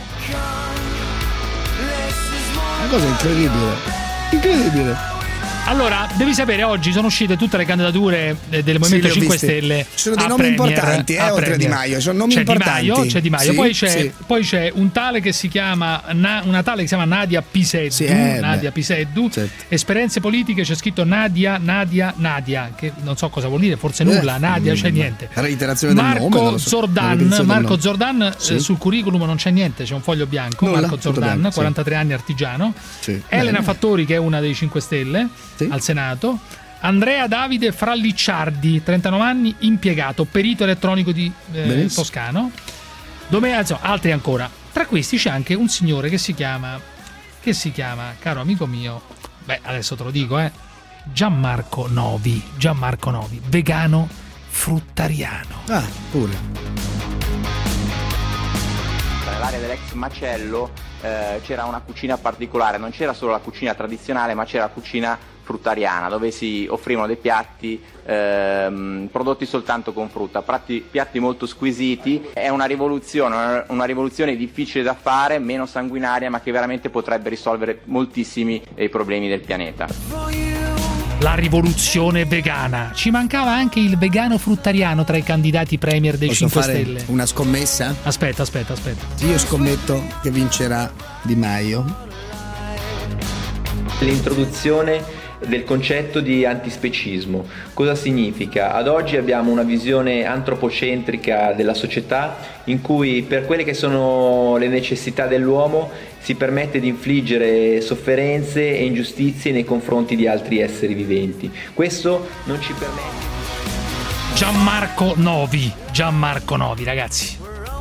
Una cosa incredibile. Incredibile. Allora, devi sapere, oggi sono uscite tutte le candidature eh, del Sì, Movimento le ho cinque viste. Stelle. Ci sono dei a nomi Premier, importanti, eh, a oltre a Di Premier. Maio, sono nomi c'è importanti. Di Maio, c'è Di Maio, Sì, poi, c'è, sì. poi c'è un tale che si chiama Na- una tale che si chiama Nadia Piseddu, Sì, eh, Nadia beh. Piseddu. Certo. Esperienze politiche, c'è scritto Nadia, Nadia, Nadia, che non so cosa vuol dire, forse nulla, Eh, Nadia, c'è mm, niente. reiterazione del Marco nome, non lo so. Zordan, La ripetizione del Marco nome. Zordan eh, Sì. sul curriculum non c'è niente, c'è un foglio bianco. Nulla, Marco tutto Zordan, bianco, sì. quarantatré anni, artigiano. Sì. Elena Bene. Fattori, che è una dei cinque Stelle al Senato. Andrea Davide Frallicciardi, trentanove anni, impiegato, perito elettronico di eh, Benissimo. Toscano. Dove, insomma, altri ancora. Tra questi c'è anche un signore che si chiama, che si chiama, caro amico mio, beh, adesso te lo dico, eh, Gianmarco Novi. Gianmarco Novi, vegano fruttariano. Ah, pure. Nell'area dell'ex macello eh, c'era una cucina particolare, non c'era solo la cucina tradizionale, ma c'era la cucina fruttariana, dove si offrivano dei piatti ehm, prodotti soltanto con frutta, piatti, piatti molto squisiti. È una rivoluzione, una, una rivoluzione difficile da fare, meno sanguinaria, ma che veramente potrebbe risolvere moltissimi dei problemi del pianeta. La rivoluzione vegana. Ci mancava anche il vegano fruttariano tra i candidati premier dei Posso cinque fare Stelle. una scommessa? Aspetta, aspetta, aspetta. Io scommetto che vincerà Di Maio. L'introduzione del concetto di antispecismo. Cosa significa? Ad oggi abbiamo una visione antropocentrica della società in cui per quelle che sono le necessità dell'uomo si permette di infliggere sofferenze e ingiustizie nei confronti di altri esseri viventi. Questo non ci permette. Gianmarco Novi. Gianmarco Novi, ragazzi.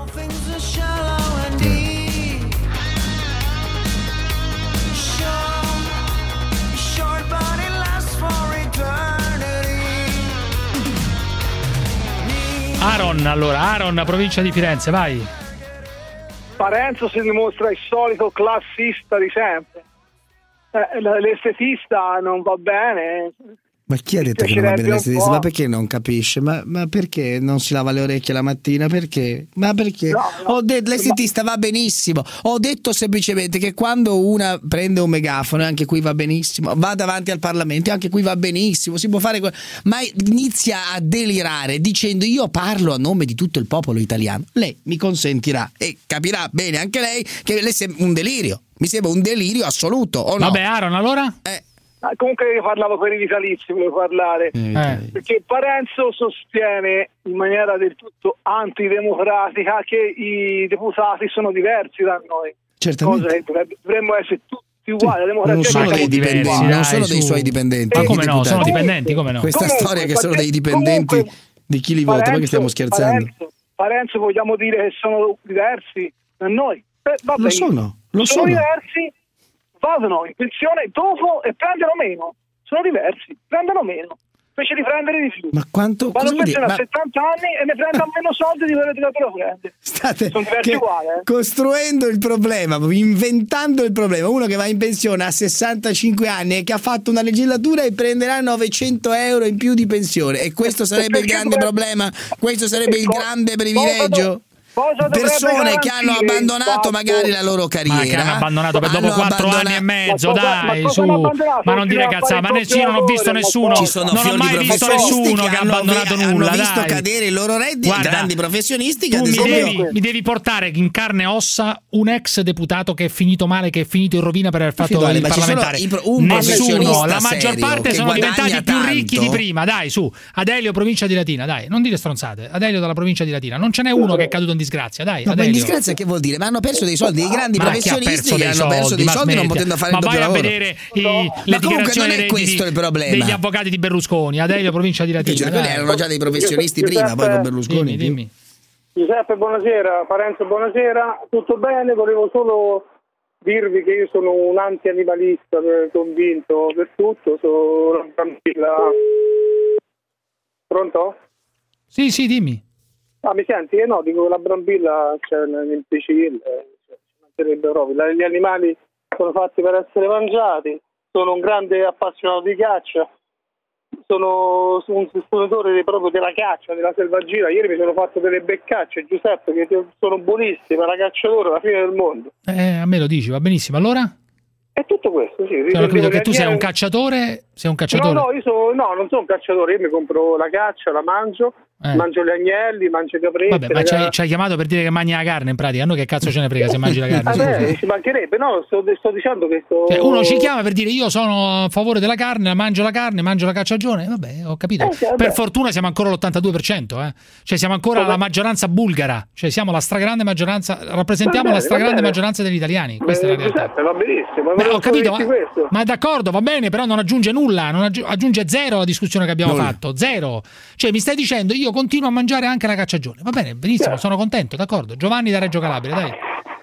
Aaron, allora, Aaron, provincia di Firenze, vai. Parenzo si dimostra il solito classista di sempre. Eh, l'estetista non va bene. Ma chi ha detto che non va bene piacerebbe un l'estetista? po'. Ma perché non capisce? Ma, ma perché non si lava le orecchie la mattina? Perché? Ma perché? No, no. Ho detto l'estetista va benissimo. Ho detto semplicemente che quando una prende un megafono, anche qui va benissimo, va davanti al Parlamento, anche qui va benissimo, si può fare que- ma inizia a delirare dicendo io parlo a nome di tutto il popolo italiano. Lei mi consentirà e capirà bene anche lei che le sembra un delirio. Mi sembra un delirio assoluto, o no? Vabbè, Aaron, allora? Ah, comunque io parlavo per i vitalizi, volevo parlare. Eh. Perché Parenzo sostiene in maniera del tutto antidemocratica che i deputati sono diversi da noi. Certamente. Cosa che dovrebbe- dovremmo essere tutti uguali. La democrazia Non sono siamo dei tutti dipendenti, uguali. non sono dei suoi dipendenti. Ma i come no? deputati. Sono dipendenti, come no? Questa Comunque, storia che sono dei perché- dipendenti comunque, di chi li vota, Parenzo- perché stiamo scherzando? Parenzo, Parenzo vogliamo dire che sono diversi da noi. Eh, va Lo bene. sono, lo sono sono. diversi, vadano in pensione dopo e prendono meno. Sono diversi, prendono meno. invece di prendere di più. Ma quanto Vado in pensione ma... a settanta anni e ne prendo meno soldi di quello che lo prende. State sono diversi uguali, eh? costruendo il problema, inventando il problema. Uno che va in pensione a sessantacinque anni e che ha fatto una legislatura e prenderà novecento euro in più di pensione, e questo sarebbe il grande problema, questo sarebbe il grande privilegio. Persone che hanno abbandonato magari la loro carriera, ma che hanno abbandonato per dopo hanno quattro abbandona- anni e mezzo, Ma cosa- dai, ma su, cosa hanno abbandonato? ma non dire Fino a cazzate, ma fare ne- io non ho visto il nessuno, Ci sono non ho fior di mai visto professionisti nessuno che ha hanno, abbandonato hanno nulla, visto dai. cadere i loro redditi. Guarda, grandi professionisti che tu ad mi esempio devi, mi devi portare in carne e ossa un ex deputato che è finito male, che è finito in rovina per aver fatto Figlioli, il ma ci sono parlamentare. i pro- un Nessuno, professionista la maggior serio parte che sono guadagna diventati più tanto. ricchi di prima, dai, su. Adelio, provincia di Latina, dai, non dire stronzate. Adelio dalla provincia di Latina, non ce n'è uno che è caduto in disgrazia, dai, No, ma in Adelio. disgrazia che vuol dire? Ma hanno perso dei soldi, i grandi Ma chi ha professionisti perso dei hanno perso soldi? dei Ma soldi non smetti. potendo fare Ma il doppio vai a lavoro. vedere i- No. le Ma comunque dichiarazioni non è dei- questo il problema. degli avvocati di Berlusconi, Adelio, provincia di Latina. Cioè, quelli dai. erano già dei professionisti Giuseppe, prima, poi con Berlusconi. Dimmi, dimmi. Giuseppe, buonasera. Parenzo, buonasera. Tutto bene? Volevo solo dirvi che io sono un anti-animalista eh, convinto per tutto. Sono una brambilla. Pronto? Sì, sì, dimmi. Ah, mi senti? Eh no, dico che la brambilla c'è nell'imbecille, cioè, ci mancherebbe proprio. La- Gli animali sono fatti per essere mangiati. Sono un grande appassionato di caccia. Sono un sostenitore di- proprio della caccia, della selvaggina. Ieri mi sono fatto delle beccacce, Giuseppe, che sono buonissime, la cacciatore, la fine del mondo. Eh, a me lo dici, va benissimo. Allora? È tutto questo, sì. Cioè, ho capito che tu sei un cacciatore. cacciatore, sei un cacciatore. No, no, io sono, no, non sono un cacciatore, io mi compro la caccia, la mangio, Eh. mangio gli agnelli, mangio i capretti. Vabbè, ma le ci hai, ca- ci hai chiamato per dire che mangi la carne in pratica. A noi che cazzo ce ne frega se mangi la carne? Vabbè, scusa. ci mancherebbe, no, sto, sto dicendo che sto... Cioè, uno ci chiama per dire io sono a favore della carne, mangio la carne, mangio la cacciagione. Vabbè, ho capito. Eh, sì, vabbè. Per fortuna siamo ancora l'ottantadue per cento, eh. Cioè siamo ancora Vabbè. la maggioranza bulgara, cioè siamo la stragrande maggioranza, rappresentiamo Va bene, la stragrande va bene. maggioranza degli italiani. Questa è la Eh, realtà. Giuseppe, va benissimo, ma Beh, volevo ho capito, solo dirti ma, questo. ma d'accordo, va bene, però non aggiunge nulla, non aggi- aggiunge zero alla discussione che abbiamo Nulla. fatto, zero. Cioè mi stai dicendo io continuo a mangiare anche la cacciagione. Va bene, benissimo, sono contento, d'accordo. Giovanni da Reggio Calabria, dai.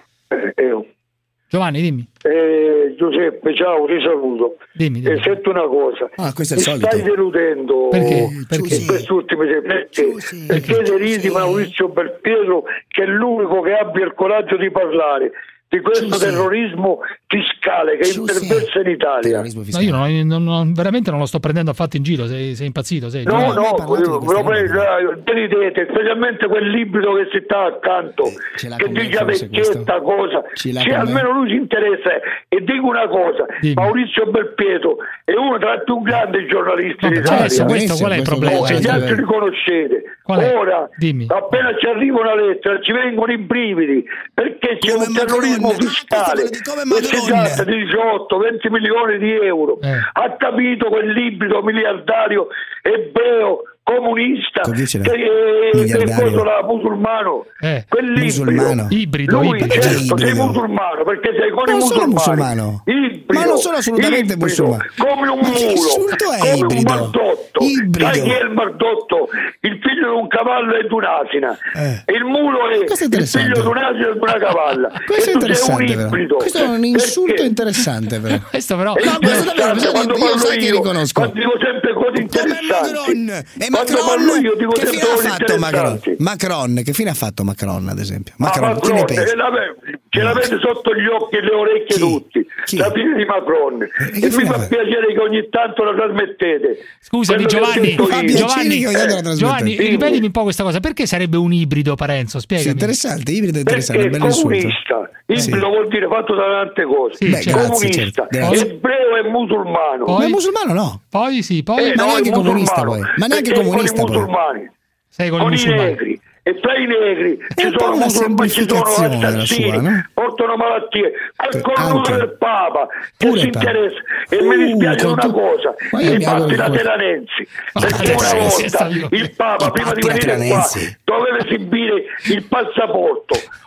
Giovanni, dimmi. Eh, Giuseppe, ciao, ti saluto. Dimmi, E sento una cosa. Ah, questo è il Mi solito. stai deludendo Perché? Perché? in questi ultimi tempi. Perché? Perché deridi Maurizio Belpietro, che è l'unico che abbia il coraggio di parlare di questo Giuseppe. terrorismo fiscale che Giuseppe. imperversa in Italia. Terrorismo No, fiscale. io non, non- non- veramente non lo sto prendendo affatto in giro, sei, sei impazzito, sei. No, Giovanni. no, hai parlato di ve questa lo roba, prego, deridete, specialmente quel librido che si sta accanto, Ce l'ha che con me, dice forse, vecchietta cosa, Ce l'ha sì, con me. almeno lui si interessa. E dico una cosa, Dimmi. Maurizio Belpietro è uno tra i più grandi giornalisti Vabbè, d'Italia. adesso questo qual è il Questo problema? Oh, e questo gli è altri vero. li conoscete. Qual è? Ora, Dimmi. appena ci arriva una lettera, ci vengono i brividi, perché c'è Come un terrorismo Macron. Ah, fiscale. questo di come E si Macron. tratta di diciotto venti milioni di euro. Eh. Ha capito quel librido miliardario ebreo comunista Come dice, che è miliardario. cosa là, musulmano. Eh. Quel Musulmano. Ibrido, Lui, ibrido. certo, sei Ibrido. musulmano perché sei con Ma i non sono musulmani. musulmano. Ibrido, Ma non sono assolutamente ibrido, musulmano. come un Ma che mulo, insulto è come ibrido? un mardotto. Ibrido. Sai chi è il mardotto? Il figlio di un cavallo e di un'asina. Eh. E il mulo è Questo è il interessante. figlio di un'asina e di una cavalla. Questo è e tu sei un interessante, però. ibrido. Questo è un insulto Perché? interessante, però. Questo però. È No, questo davvero, interessante, bisogna- quando io parlo sai che io, riconosco. quando dico sempre cose Come interessanti. Macron. E Quando Macron, parlo io dico che sempre fine ha cose fatto Macron? interessanti. Macron, che fine ha fatto Macron, ad esempio? Ma Macron, chi ne Macron, pensa? eh, l'ave- ce l'avete sotto gli occhi e le orecchie Chi? tutti. Chi? La fine di Macron. che E mi fine fa ha fatto? piacere che ogni tanto la trasmettete. Scusami Quello che ho Giovanni, detto io. Fa piacere Giovanni, che ogni tanto la trasmettete. Giovanni, Dimmi. ripetimi un po' questa cosa, perché sarebbe un ibrido Parenzo? Sì, Spiegami. interessante, ibrido Perché interessante, un è bel insulto. comunista. Sì. Ibrido vuol dire fatto da tante cose. Sì, Beh, certo. grazie, Comunista, certo, grazie. ebreo e musulmano. Poi? Ma è musulmano no? Poi sì, poi Eh, Ma no, neanche è comunista, musulmano. poi. Ma neanche Perché comunista, con i poi. musulmani. sei con, Con i i musulmani. negri. E tra i negri È ci un po' sono una musulmani, ci sono semplificazione la assassini, sua, no? portano malattie, al Che cornuto anche. del Papa che Pure si il Papa. interessa. E mi Uh, dispiace con una tu- cosa, Ma io e mi auguro infatti che la poi- Teranensi, Ma perché adesso una si volta sta dico- il Papa I prima di patti venire qua lateranensi. doveva esibire il passaporto.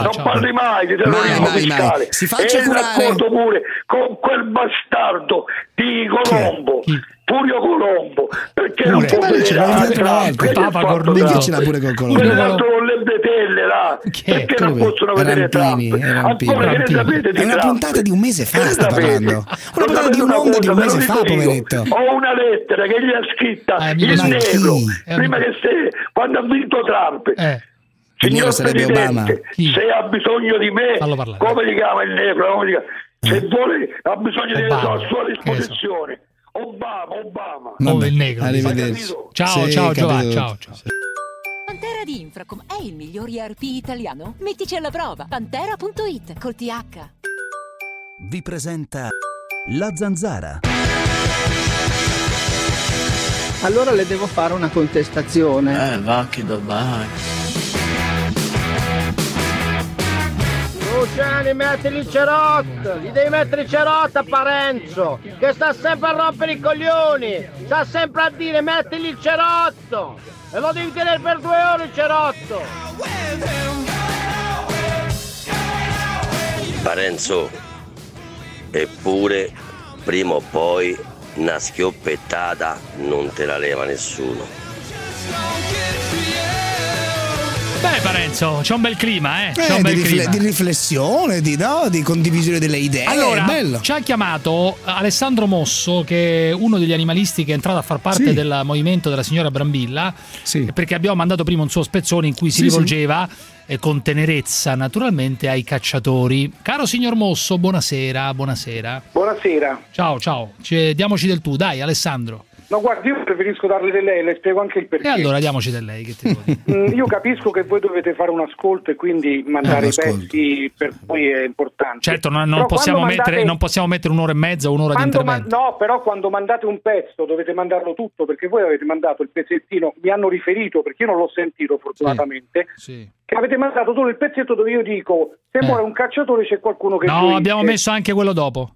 fa, non ciao. parli mai di terrorismo Mai, mai, fiscale. mai. Si faccia e curare. d'accordo pure con quel bastardo di Colombo. Furio Colombo, perché Pure. non può Ma ce l'ha vedere detto una volta. Trump? Papa Cornuto. Perché ce l'ha pure con Colombo? Quell'altro con le betelle là, perché non possono vedere Rampini, Trump? eh, Rampini. Ancora che ne sapete di È una Trump? puntata di un mese fa, Che ne sta sapete? parlando. Una Lo puntata sapete di una un'onda di un cosa, mese ve lo fa, dico io. poveretto. Ho una lettera che gli ha scritta Eh, in ma nero chi? prima che se quando ha vinto Trump. Eh. Il nero Signor sarebbe Obama. Presidente, se ha bisogno di me, Fallo parlare. come si chiama il negro? Come si chiama? Se vuole, ha bisogno di me, Obama. sono a sua Che disposizione. Obama, Obama. Vabbè, il negro. Arrivederci. Ciao, Sì, ciao Giovanni, capito. ciao, ciao. Pantera di Infracom è il miglior E R P italiano? Mettici alla prova. Pantera punto it col T H. Vi presenta La Zanzara. Allora le devo fare una contestazione. Eh, va che vai. Luciani, metti il cerotto, gli devi mettere il cerotto a Parenzo, che sta sempre a rompere i coglioni, sta sempre a dire mettili il cerotto, e lo devi tenere per due ore il cerotto. Parenzo, eppure prima o poi una schioppettata non te la leva nessuno. Beh, Parenzo, c'è un bel clima, eh? C'è Eh, un bel di, rifle- clima. di riflessione, di, no, di condivisione delle idee. Allora, è bello. ci ha chiamato Alessandro Mosso, che è uno degli animalisti che è entrato a far parte Sì. del movimento della signora Brambilla, Sì. perché abbiamo mandato prima un suo spezzone in cui si Sì, rivolgeva eh, con tenerezza naturalmente ai cacciatori. Caro signor Mosso, buonasera, buonasera. Buonasera. Ciao, ciao. Ci- diamoci del tu, dai Alessandro. No, guardi, io preferisco darle di lei, le spiego anche il perché. E allora diamoci del lei, che ti devo dire. Mm, Io capisco che voi dovete fare un ascolto e quindi mandare Eh, i pezzi per voi è importante. Certo, non, non Però possiamo quando mettere, mandate- non possiamo mettere un'ora e mezza o un'ora di Quando ma- intervento. no, però quando mandate un pezzo dovete mandarlo tutto, perché voi avete mandato il pezzettino, mi hanno riferito, perché io non l'ho sentito fortunatamente, Sì. che avete mandato solo il pezzetto dove io dico se Eh. muore un cacciatore c'è qualcuno che No, gioisce. abbiamo messo anche quello dopo.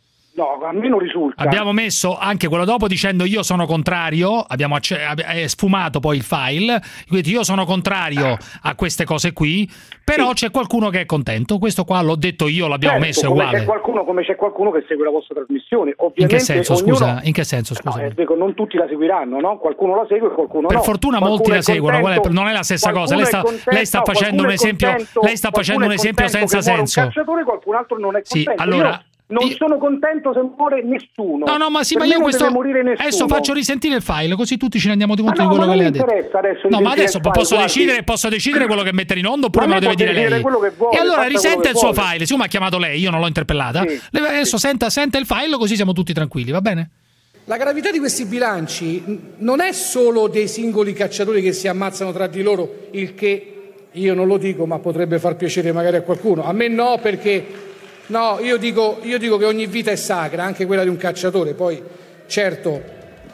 No, a me non risulta. Abbiamo messo anche quello dopo dicendo io sono contrario, abbiamo acce- abbi- è sfumato poi il file, quindi io sono contrario a queste cose qui, però c'è qualcuno che è contento, questo qua l'ho detto io, l'abbiamo Certo, messo, è come uguale. C'è qualcuno, come c'è qualcuno che segue la vostra trasmissione. In Ovviamente che senso, ognuno- scusa? In che senso, scusa? No, eh, dico, non tutti la seguiranno, no? Qualcuno la segue e qualcuno Per no. fortuna Qualcuno molti è la seguono, contento, qual è- non è la stessa cosa. qualcuno Lei è sta, contento, lei sta no, facendo un qualcuno è esempio, contento, lei sta facendo un qualcuno è esempio contento senza che muore senso. un cacciatore, qualcun altro non è Sì, contento. allora, Io non sono contento se muore nessuno. No, no, ma sì, Per ma me io non questo deve morire nessuno. adesso faccio risentire il file, così tutti ci rendiamo conto Ma no, di quello ma che lei ha non mi detto. interessa adesso No, ma risentire adesso il file, posso guardi. decidere, posso decidere quello che mettere in onda oppure Ma me lo lei deve può dire lei. decidere quello che vuole, E allora faccia quello risente che il suo vuole. file, siccome ha chiamato lei, io non l'ho interpellata. Sì, lei adesso senta, sente il file, così siamo tutti tranquilli, va bene? La gravità di questi bilanci n- non è solo dei singoli cacciatori che si ammazzano tra di loro, il che io non lo dico, ma potrebbe far piacere magari a qualcuno. A me no, perché no, io dico, io dico che ogni vita è sacra, anche quella di un cacciatore. Poi, certo,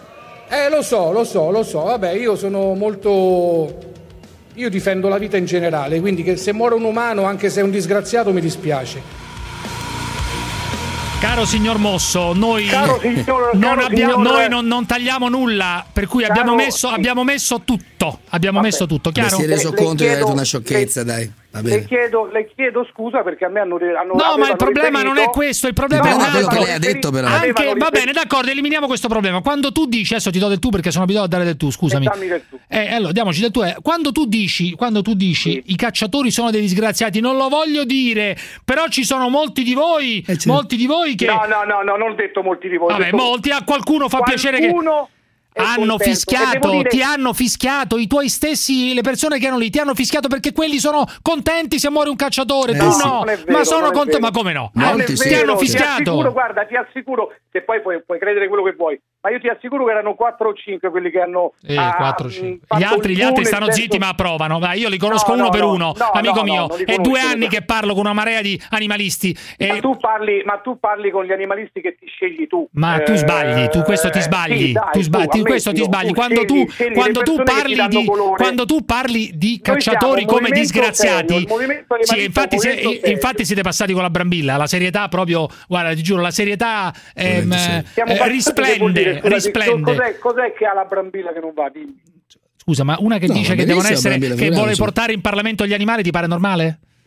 eh, lo so, lo so, lo so. Vabbè, io sono molto. Io difendo la vita in generale, quindi che se muore un umano, anche se è un disgraziato, mi dispiace. Caro signor Mosso, noi, Caro signor- non, caro abbiamo- signor- noi non, non tagliamo nulla, per cui abbiamo Caro- messo, abbiamo messo tutto. Abbiamo messo tutto, Beh, chiaro? si è reso Le- le conto di aver chiedo- detto una sciocchezza, dai. Va Le bene. chiedo, le chiedo scusa perché a me hanno, hanno No, ma avevano il problema riferito- non è questo, il problema No, è un ma quello altro. che lei ha detto, però. Anche, Avevano va riferito- bene, d'accordo, eliminiamo questo problema. Quando tu dici, adesso ti do del tu perché sono abituato a dare del tu, scusami. E dammi del tu. Eh, allora, diamoci del tu. eh. Quando tu dici, quando tu dici i cacciatori sono dei disgraziati, non lo voglio dire, però ci sono molti di voi, molti di voi che No, no, no, no, non ho detto molti di voi. ho vabbè, detto- molti a qualcuno fa piacere che Qualcuno è hanno contento. E fischiato, devo dire- ti hanno fischiato, i tuoi stessi, le persone che erano lì ti hanno fischiato perché quelli sono contenti se muore un cacciatore, Eh, tu sì. no, Non è vero, ma sono non è contenti, vero. ma come no? Non Eh, è ti vero, hanno Ti fischiato. assicuro, guarda, ti assicuro, se poi puoi, puoi credere quello che vuoi, ma io ti assicuro che erano quattro o cinque quelli che hanno Eh, ah, quattro, mh, cinque. fatto Gli altri, il gli altri nel stanno senso- zitti ma approvano. Vai, io li conosco No, uno no, per no, uno, no, amico no, mio. no, non li È due conosco. anni che parlo con una marea di animalisti. Ma E... tu parli, ma tu parli con gli animalisti che ti scegli tu. Ma tu Eh, sbagli, tu questo ti eh, sbagli, sì, dai, tu sbagli, tu, questo ti ammettilo, sbagli. tu Quando scegli- tu, scegli le quando tu persone che ti parli danno di, colore. quando tu parli di Noi cacciatori siamo un come movimento disgraziati, serio, il movimento sì, animalista infatti, è un se- movimento serio. infatti siete passati con la Brambilla, la serietà proprio, guarda, ti giuro, la serietà ehm, Siamo eh, passati, devo risplende, dire, scusate, risplende. Cos'è, cos'è che ha la Brambilla che non va? Dimmi. Scusa, ma una che No, dice va che devono benissimo, essere, Brambilla, che vuole figuriamoci. portare in Parlamento gli animali, ti pare normale?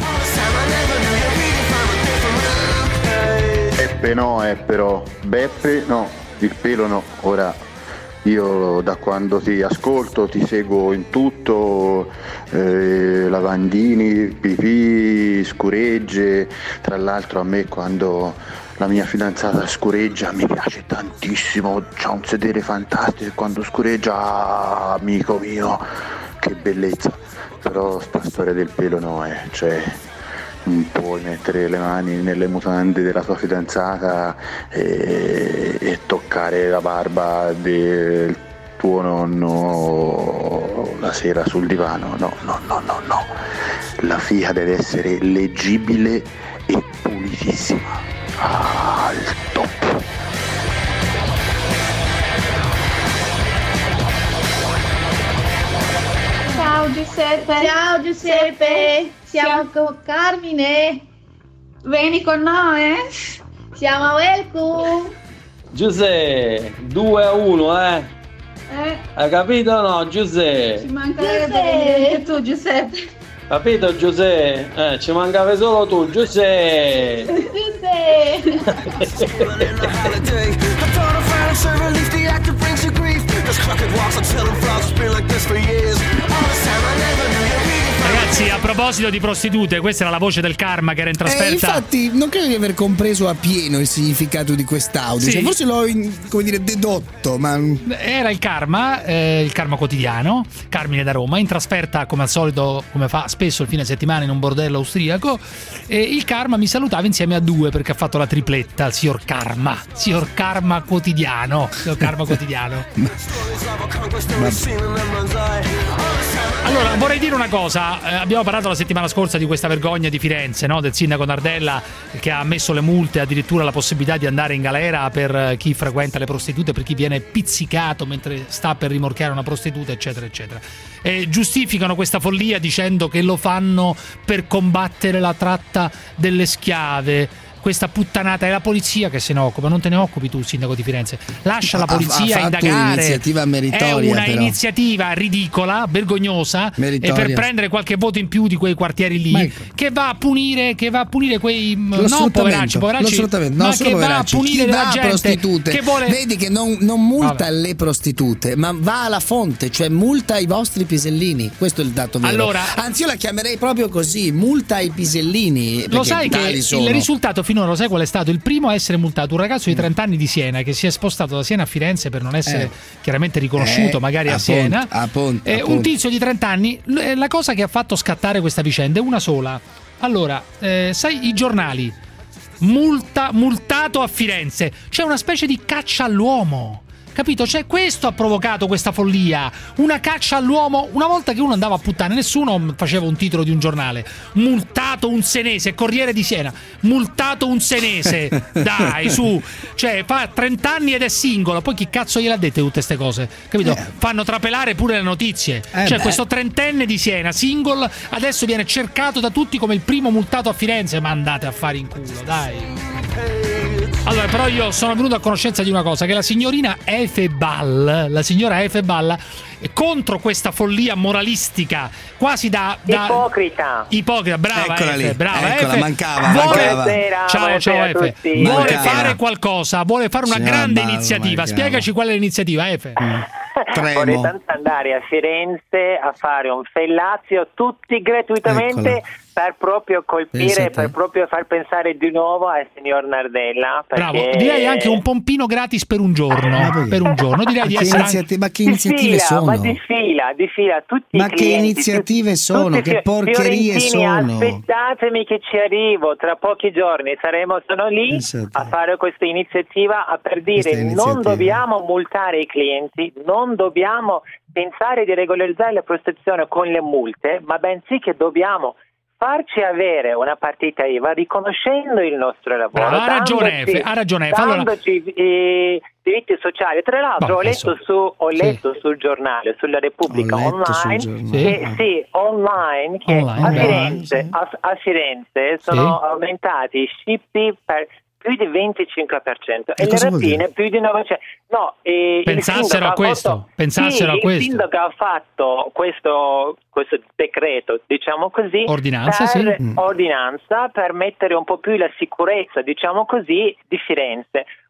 Beppe no, eh, però Beppe no, il pelo no. Ora io da quando ti ascolto ti seguo in tutto, eh, lavandini, pipì, scuregge. Tra l'altro a me quando la mia fidanzata scureggia, mi piace tantissimo, c'ha un sedere fantastico e quando scureggia, ah, amico mio, che bellezza. Però sta storia del pelo no, eh, cioè non puoi mettere le mani nelle mutande della tua fidanzata e, e toccare la barba del tuo nonno la sera sul divano, no, no, no, no, no. La figa deve essere leggibile e pulitissima, al top. Ciao Giuseppe. Ciao Giuseppe. Siamo con Carmine. Vieni con noi. Siamo welcome. Giuseppe, due a uno, eh? Eh? Hai capito o no, Giuseppe? Ci mancherebbe anche tu, Giuseppe. Capito, Giuseppe? Eh, ci mancavi solo tu, Giuseppe. Ragazzi, a proposito di prostitute, questa era la voce del karma che era in trasferta. Eh, infatti, non credo di aver compreso appieno il significato di quest'audio. Sì. Cioè, forse l'ho, in, come dire, dedotto, ma Era il karma, eh, il karma quotidiano. Carmine da Roma, in trasferta come al solito, come fa spesso il fine settimana in un bordello austriaco. E il karma mi salutava insieme a due perché ha fatto la tripletta, il signor Karma, signor Karma quotidiano, signor Karma quotidiano. Allora, vorrei dire una cosa, eh, abbiamo parlato la settimana scorsa di questa vergogna di Firenze, no? Del sindaco Nardella che ha messo le multe, addirittura la possibilità di andare in galera per chi frequenta le prostitute, per chi viene pizzicato mentre sta per rimorchiare una prostituta, eccetera, eccetera. E giustificano questa follia dicendo che lo fanno per combattere la tratta delle schiave. Questa puttanata è la polizia che se ne occupa, non te ne occupi tu, sindaco di Firenze. Lascia la polizia ha, ha fatto indagare. un'iniziativa meritoria, è una però. iniziativa ridicola, vergognosa, Meritoria. e per prendere qualche voto in più di quei quartieri lì, ecco. che va a punire, che va a punire quei Lo non sfruttamento, poveracci, lo poveracci, sfruttamento, no, ma solo che va a poveracci. punire Chi della va a gente prostitute, che vuole. vedi che non, non multa Vabbè. le prostitute, ma va alla fonte, cioè multa i vostri pisellini. Questo è il dato vero. Allora- Anzi, io la chiamerei proprio così: multa i pisellini. Lo perché sai che tali sono. il risultato finora, lo sai qual è stato? Il primo a essere multato, un ragazzo di trenta anni di Siena che si è spostato da Siena a Firenze per non essere Eh. chiaramente riconosciuto Eh, magari a, a Siena. Ponte, a Ponte, Eh, a un Ponte. tizio di trenta anni, l- la cosa che ha fatto scattare questa vicenda è una sola. Allora, eh, sai, i giornali, multa, multato a Firenze, c'è una specie di caccia all'uomo. Capito? Cioè, questo ha provocato questa follia. Una caccia all'uomo. Una volta che uno andava a puttane, nessuno faceva un titolo di un giornale. Multato un senese, Corriere di Siena. Multato un senese. Dai, su. Cioè, fa trenta anni ed è singolo. Poi chi cazzo gliel'ha dette tutte queste cose? Capito? Eh. Fanno trapelare pure le notizie. Eh cioè, beh. questo trentenne di Siena, single, adesso viene cercato da tutti come il primo multato a Firenze. Ma andate a fare in culo, dai. Allora, però io sono venuto a conoscenza di una cosa, che la signorina Efe Ball, la signora Efe Ball, contro questa follia moralistica, quasi da, da Ipocrita. ipocrita, brava Eccola Efe, lì, brava eccola, Efe, mancava, vuole, mancava. Buonasera, ciao buonasera ciao a Efe, tutti. vuole Mancava. fare qualcosa, vuole fare una Ciao, grande Ballo, iniziativa. mancava. Spiegaci qual è l'iniziativa, Efe. Vorrei Tremo. tanto andare a Firenze a fare un fellazio tutti gratuitamente Eccola. per proprio colpire, Pensa a te. per proprio far pensare di nuovo al signor Nardella. Bravo, perché- direi anche un pompino gratis per un giorno, perché? per un giorno, direi di Ma che essere anche... iniziative, ma che Di iniziative fila, sono? ma di fila, di fila, tutti Ma i che clienti, iniziative tutti- sono? tutti Che fi- porcherie fiorentini, sono? Aspettatemi che ci arrivo, tra pochi giorni saremo sono lì Pensate. a fare questa iniziativa a per dire Questa iniziativa. non dobbiamo multare i clienti, non dobbiamo pensare di regolarizzare la prostituzione con le multe, ma bensì che dobbiamo farci avere una partita I V A riconoscendo il nostro lavoro. Brava, ha ragione, dandoci- Efe, ha ragione, Efe. Allora- dandoci eh, diritti sociali. Tra l'altro Boh, ho letto, adesso- su, ho sì. letto sul giornale, sulla Repubblica Ho letto sul online, giornale. che, sì, online, che Online, a, beh. Firenze, a, a Firenze sono aumentati i scippi per più di venticinque per cento Che e le cosa vuol rapine più di novecento. No, eh, il Pensassero sindaco a ha questo, fatto- pensassero sì, a questo. Il sindaco ha fatto questo, questo decreto, diciamo così, Ordinanza, per, sì. Mm. ordinanza per mettere un po' più la sicurezza, diciamo così, di Firenze.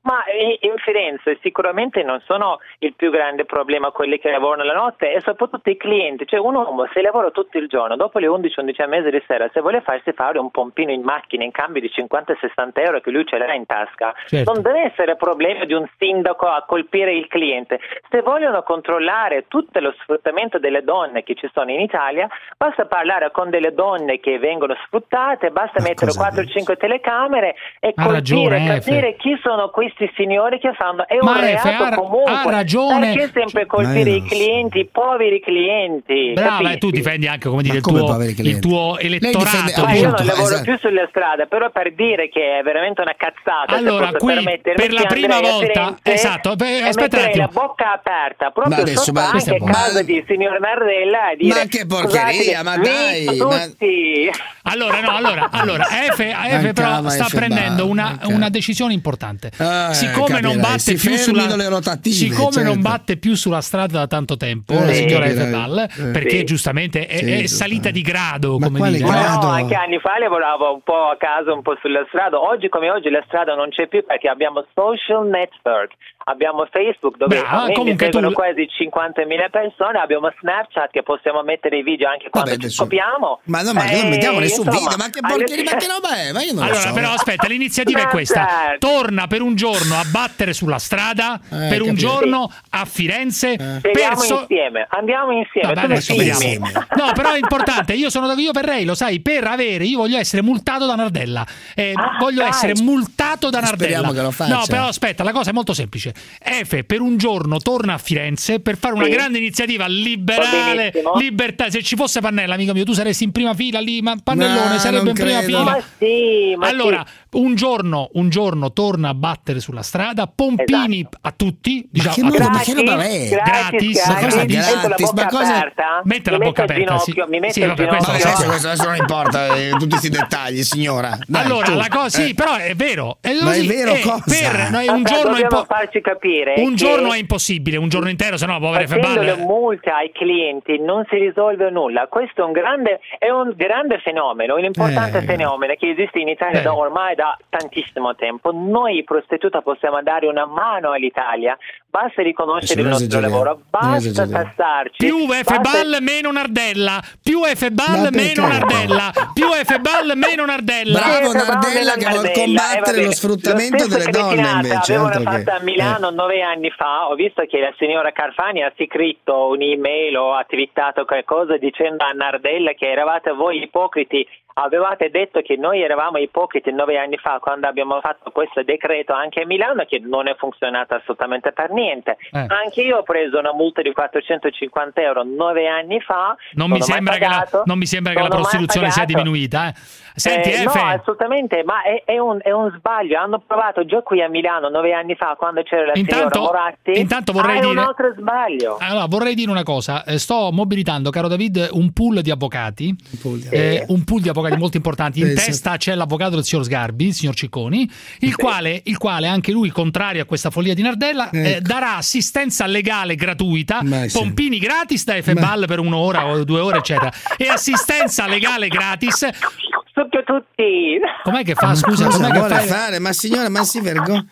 Ma in Firenze sicuramente non sono il più grande problema quelli che lavorano la notte e soprattutto i clienti. Cioè un uomo se lavora tutto il giorno, dopo le undici undici e mezza di sera, se vuole farsi fare un pompino in macchina in cambio di cinquanta sessanta euro che lui ce l'ha in tasca, certo. non deve essere problema di un sindaco a colpire il cliente. Se vogliono controllare tutto lo sfruttamento delle donne che ci sono in Italia, basta parlare con delle donne che vengono sfruttate, basta Ma mettere quattro cinque telecamere e ha colpire, ragione, capire chi sono questi signori che fanno. È un Ma reato F, ha, comunque. Ha ragione. Perché sempre colpire i clienti, i poveri clienti? Brava, e tu difendi anche, come dire, il tuo, il tuo elettorato. Difende, ma io non lavoro esatto. più sulla strada, però per dire che è veramente una cazzata. Allora, qui per la prima volta, esatto, beh, aspetta un attimo. La bocca aperta, proprio ma adesso, sotto ma anche a casa di signor Nardella, a dire, ma che porcheria, ma dai, tutti. Ma... Allora, no, allora, allora, F, F però sta F prendendo una, una decisione importante. Ah, siccome capirai, non batte più sulla le rotative, siccome certo. non batte più sulla strada da tanto tempo, eh, la signora sì, F. Ball, eh, perché sì. giustamente è, sì, è salita di grado, ma come dire. No, anche anni fa lavoravo un po' a casa, un po' sulla strada. Oggi come oggi la strada non c'è più perché abbiamo social network. Abbiamo Facebook dove Brava, mi seguono tu... quasi cinquantamila persone, abbiamo Snapchat che possiamo mettere i video anche quando Vabbè, ci scopiamo. Ma no, ma eh, non mettiamo nessun insomma, video, ma che porcheria, ma che roba è? Ma io non allora, lo so. però aspetta, l'iniziativa è questa. Torna per un giorno a battere sulla strada, eh, per un capito. giorno a Firenze. Eh. Speriamo per so... insieme, andiamo insieme. Vabbè, adesso insieme. No, però è importante, io sono io per lei, lo sai, per avere, io voglio essere multato da Nardella. Eh, ah, voglio dai. essere multato da Nardella. Speriamo che lo faccia. No, però aspetta, la cosa è molto semplice. F per un giorno torna a Firenze per fare una sì. grande iniziativa liberale, libertà. Se ci fosse Pannella, amico mio, tu saresti in prima fila lì, ma Pannellone no, sarebbe in prima credo. fila. Ma sì, ma allora, sì. un giorno, un giorno torna a battere sulla strada, pompini esatto. a tutti, diciamo, ma che, a modo, tutti. ma che roba è? Gratis, gratis, cosa gratis. dici? Metto la bocca ma cosa... aperta, mette la bocca aperta, sì. Mi metto sì, il vabbè, ginocchio. questo, Vabbè, questo, questo non importa, eh, tutti questi dettagli, signora. Dai, allora, tu. la cosa, sì, eh. però è vero. È ma è vero è, cosa? Per noi un Vabbè, giorno è impo- farci capire un che giorno è impossibile, un giorno intero, se no povere facendo le F. multe ai clienti non si risolve nulla. Questo è un grande, è un grande fenomeno, un importante eh. fenomeno che esiste in Italia eh. da ormai da tantissimo tempo. Noi prostituta possiamo dare una mano all'Italia, basta riconoscere il nostro lavoro, basta tassarci. Più F basta... Ball meno Nardella, più F Ball meno Nardella, più F Ball meno Nardella. Bravo Nardella che vuole combattere eh, lo sfruttamento lo delle donne invece. Avevo una fatta a Milano eh. nove anni fa, ho visto che la signora Carfani ha scritto un'email o ha twittato qualcosa dicendo a Nardella che eravate voi ipocriti. Avevate detto che noi eravamo ipocriti nove anni fa quando abbiamo fatto questo decreto anche a Milano che non è funzionato assolutamente per niente. Eh. Anche io ho preso una multa di quattrocentocinquanta euro nove anni fa. Non mi sembra, pagato, che la, non mi sembra che la prostituzione sia diminuita. Eh. Senti, eh, no, assolutamente, ma è, è, un, è un sbaglio. Hanno provato già qui a Milano nove anni fa quando c'era la intanto, signora Moratti. Intanto vorrei ah, dire è un altro sbaglio. Allora, vorrei dire una cosa. Sto mobilitando, caro David, un pool di avvocati. Un pool, eh, un pool di avvocati molto importanti. In Penso. testa c'è l'avvocato del signor Sgarbi, il signor Cicconi, il quale, il quale anche lui, contrario a questa follia di Nardella, ecco. eh, darà assistenza legale gratuita, Ma pompini sì. gratis da F Ball per un'ora o due ore, eccetera, e assistenza legale gratis. Succhio tutti. Com'è che fa? Scusa, cosa com'è vuole che fa? fare? Ma signora, ma si vergogna.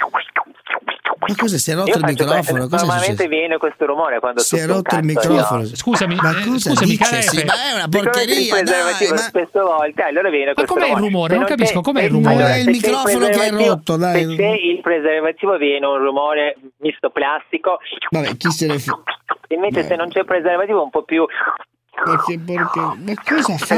Ma cosa si è rotto io il microfono? Questo, normalmente viene questo rumore quando si è rotto il microfono. Io. Scusami, ma eh, cosa scusami, dice? Sì, ma è una porcheria. Dai, ma... spesse volte, allora viene ma com'è rumore. il rumore? Non capisco, com'è il rumore? Allora, è il microfono il che è rotto, dai. Se c'è il preservativo viene un rumore misto plastico. Vabbè, chi se ne fa? Invece se non c'è il preservativo un po' più... Ma che porca... Ma cosa fa?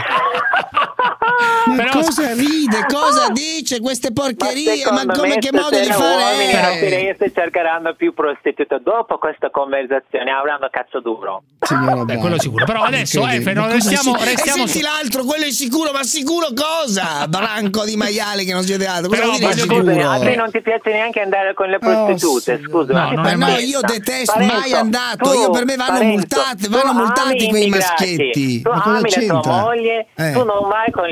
Ma però... cosa ride? Cosa dice queste porcherie? Ma, ma come che modo di fare? Però Firenze cercheranno più prostitute. Dopo questa conversazione avranno cazzo duro. Signora, beh, quello sicuro. Però adesso eh, però restiamo, si... restiamo e senti l'altro, quello è sicuro, ma sicuro cosa? Branco di maiale che non si vede altro. Cosa però, vuol dire sicuro? A te non ti piace neanche andare con le prostitute, oh, scusa. No, ma no, io detesto Parenzo, mai andato. Io per me vanno Parenzo, multate, vanno multati quei maschietti. Tu ma cosa ami c'entra? la tua moglie, eh. tu non vai con le prostitute.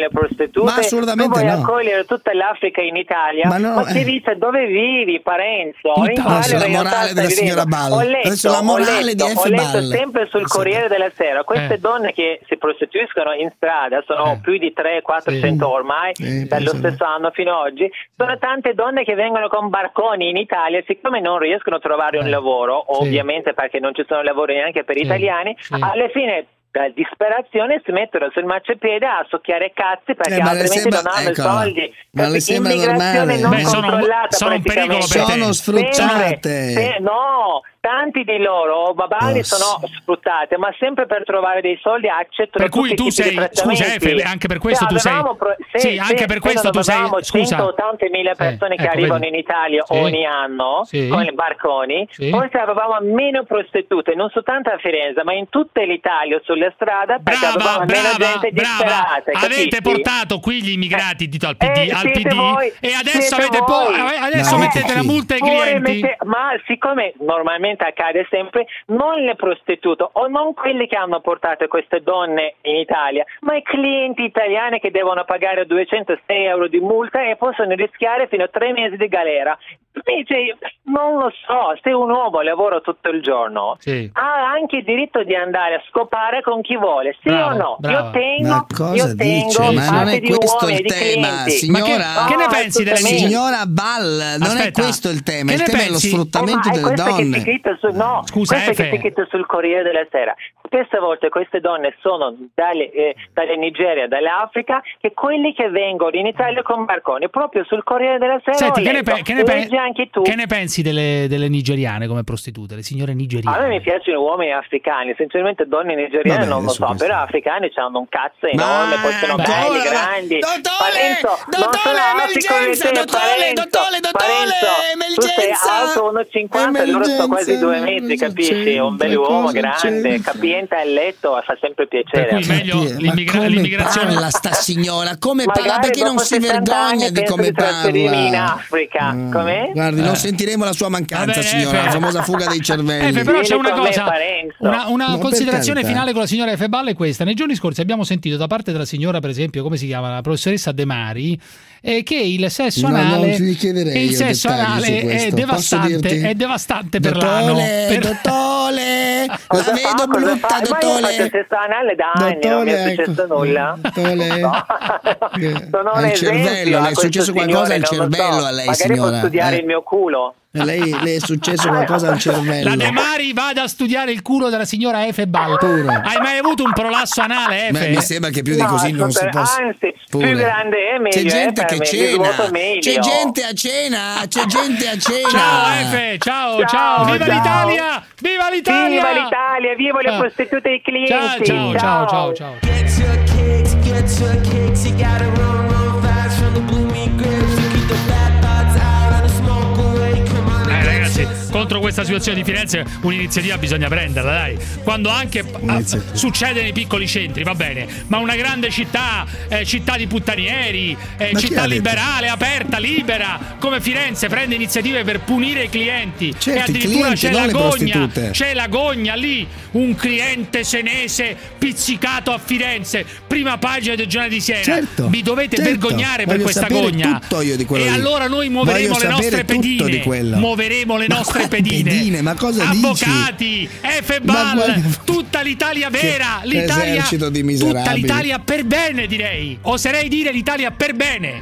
prostitute, ma assolutamente tu vuoi no. accogliere tutta l'Africa in Italia, ma, no, ma che eh. vita, dove vivi Parenzo? In Adesso la morale della signora Balla, ho letto, adesso la morale ho letto, di F. ho letto Balla. sempre sul Corriere della Sera, queste Eh. donne che si prostituiscono in strada sono Eh. più di trecento quattrocento Sì. ormai, Eh, dallo penso- stesso anno fino ad oggi, sono tante donne che vengono con barconi in Italia, siccome non riescono a trovare un Eh. lavoro, Sì. ovviamente perché non ci sono lavori neanche per Sì. italiani, Sì. alla fine per disperazione si mettono sul marciapiede a succhiare cazzi perché Eh, ma le altrimenti sembra- non hanno eccola. i soldi. Ma le sembra Immigrazione normale? non Beh, sono- controllata sono un pericolo per te. Sono sfruttate. Sempre, se- no, tanti di loro babali Oh, sono sfruttate, ma sempre per trovare dei soldi accettano Per cui tutti tu i tipi sei- di trattamenti. scusa, Efe, anche per questo Se tu sei- avevamo pro- se- sì, se- anche per se questo non tu sei- avevamo scusa. centottantamila persone Eh, che ecco, arrivano vedi. in Italia Sì. ogni anno Sì. con i barconi, Sì. forse avevamo meno prostitute, non soltanto a Firenze, ma in tutta l'Italia sulle strade perché Brava, avevamo meno brava, gente brava. disperata. Avete capisci? portato qui gli immigrati dito al P D, Eh, al P siete D voi, e adesso siete avete po- voi. adesso No, mettete la sì. multa ai Pure clienti. mette- ma siccome normalmente accade sempre, non le prostitute o non quelli che hanno portato queste donne in Italia, ma i clienti italiani che devono pagare duecentosei euro di multa e possono rischiare fino a tre mesi di galera. Dice, non lo so, se un uomo lavora tutto il giorno, Sì. ha anche il diritto di andare a scopare con chi vuole, sì Brava, o no? brava. Io tengo, Ma cosa io tengo dice? Ma non parte è di questo uomini, il di tema, clienti. signora. Ma che- che ne No, pensi delle assolutamente. Signora Ball, non è Aspetta, questo il tema, che il ne tema è lo pensi? sfruttamento Eh, ma è delle questo che donne. si scritto su, no, Scusa, questo che Efe. si scritto sul Corriere della Sera. Spesse volte queste donne sono dalle, eh, dalle Nigeria, dall'Africa, che quelli che vengono in Italia con barconi, proprio sul Corriere della Sera. Senti, ho che ne, letto. pe- che ne pe- Leggi anche tu. che ne pensi delle, delle nigeriane come prostitute, le signore A me nigeriane? mi piacciono uomini africani, sinceramente donne nigeriane Vabbè, non lo adesso so, questo- però africani hanno un cazzo enorme, Ma- poi sono Beh, belli, ora- grandi. Dottore, Parenzo, non dottore, sono alti come emergenza, te, dottore, Parenzo, dottore, dottore, Parenzo, tu sei emergenza, alto uno e cinquanta e loro sono quasi emergenza, due metri, capisci? È un bell'uomo, cosa grande, c'entra? capiente a letto, fa sempre Per piacere. cui meglio Ma l'immigra- come l'immigrazione. parla sta signora? Come Magari parla? Perché non dopo si sessanta vergogna anni di penso come di trasferirmi in parla? Africa, Mm. com'è? Guardi, Eh. non sentiremo la sua mancanza, Vabbè, signora, Efe. la famosa fuga dei cervelli. Efe, però c'è Vieni una con me, cosa, Parenzo. una, una Ma considerazione per carità. finale con la signora Efe Balla è questa. Nei giorni scorsi abbiamo sentito da parte della signora, per esempio, come si chiama, la professoressa De Mari, eh, che il sesso No, anale, non ti chiederei che il io sesso dettagli anale su è questo. Posso devastante, dirti? è devastante per l'ano. Dottore, Per- dottore, la Cosa vedo fa? Cosa brutta, fa? Ma io faccio il dottore. sesso anale da anni, non mi è successo ecco. nulla. Dottore, No. che- Sono un al esempio cervello, a le è questo successo qualcosa al signore, non lo cervello so. a lei, Magari signora. può studiare eh. il mio culo. A lei le è successo qualcosa al cervello. La De Mari vada a studiare il culo della signora Efe Balla. Pure. Hai mai avuto un prolasso anale, Efe? Beh, mi sembra che più di No, così non si super- possa. anzi, Pure. più grande è meglio, C'è gente eh, per che me, cena. mi svuoto meglio. C'è gente a cena. C'è gente a cena. Ciao Efe, ciao, ciao, Ciao, viva ciao. l'Italia! Viva l'Italia! Viva l'Italia, viva le Ah. prostitute e i Ciao, clienti. ciao, ciao, ciao, ciao. Get your kicks, get your kicks. You gotta run, run fast from the gloomy grips. To keep the bad thoughts out and the smoke away. Come on, Eh, ragazzi, contro questa situazione di Firenze un'iniziativa bisogna prenderla, dai. Quando anche ah, succede nei piccoli centri, va bene, ma una grande città, eh, città di puttanieri, eh, Ma chi città ha detto? liberale, aperta, libera, come Firenze prende iniziative per punire i clienti. Certo, e i addirittura clienti, c'è non la le gogna, prostitute. c'è la gogna lì, un cliente senese pizzicato a Firenze, prima pagina del giornale di Siena. Certo, Vi dovete certo. vergognare per Voglio questa sapere gogna. tutto io di quello e lì. allora noi muoveremo Voglio le nostre sapere tutto pedine. di quello. Muoveremo le Ma nostre quale pedine. pedine? Ma cosa Avvocati, F Ma Ball, guarda- tutta l'Italia vera, Che l'Italia, esercito di tutta miserabili. l'Italia per bene, direi. Oserei dire l'Italia per bene.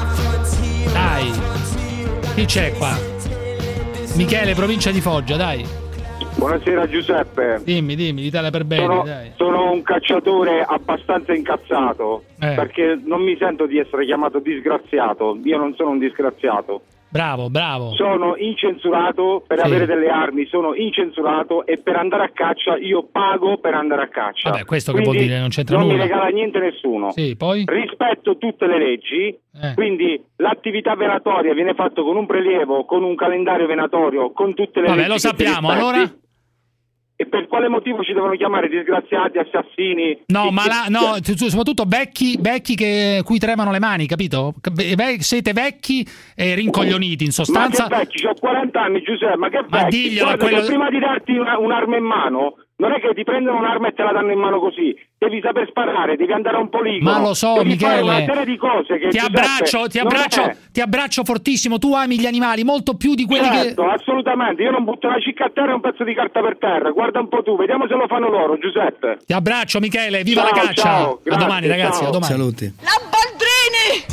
Dai. Chi c'è qua? Michele, provincia di Foggia, dai. Buonasera Giuseppe. Dimmi, dimmi, l'Italia per bene, Sono, dai. sono un cacciatore abbastanza incazzato Eh. perché non mi sento di essere chiamato disgraziato. Io non sono un disgraziato. Bravo, bravo. Sono incensurato per Sì. avere delle armi, sono incensurato e per andare a caccia io pago per andare a caccia. Vabbè, questo che Quindi vuol dire? Non c'entra non nulla. mi regala niente nessuno. Sì, poi? Rispetto tutte le leggi, Eh. quindi l'attività venatoria viene fatta con un prelievo, con un calendario venatorio, con tutte le Vabbè, leggi. lo che si sappiamo, rispetti. allora? E per quale motivo ci devono chiamare disgraziati, assassini? No, Chi- ma chi- la, no, t- soprattutto vecchi, vecchi che cui tremano le mani, capito? Ve- ve- Siete vecchi e rincoglioniti, in sostanza. Ma che vecchi? Ho quaranta anni, Giuseppe, ma che Ma vecchi? diglielo a Guarda quello- che prima di darti una- un'arma in mano Non è che ti prendono un'arma e te la danno in mano così, devi saper sparare, devi andare a un poligono. Ma lo so, devi Michele. fare una serie di cose che ti Giuseppe, abbraccio, ti abbraccio, è... ti abbraccio fortissimo. Tu ami gli animali molto più di quelli certo, che. Assolutamente. Io non butto una cicca a terra e un pezzo di carta per terra. Guarda un po' tu, vediamo se lo fanno loro, Giuseppe. Ti abbraccio, Michele. Viva ciao, la caccia. Ciao, a domani, ragazzi. Ciao. A domani. Saluti. Lambaldrini!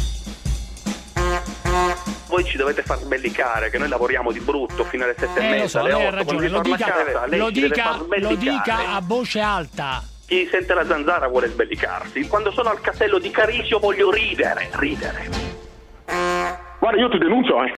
Voi ci dovete far sbellicare che noi lavoriamo di brutto fino alle sette Eh, e lo mezza, so, alle lei ha otto, ragione. Lo quando dica, torna a casa, lei lo, ci deve dica, far lo sbellicare. dica a voce alta. Chi sente la zanzara vuole sbellicarsi. Quando sono al castello di Carisio voglio ridere, ridere. Guarda, io ti denuncio, eh.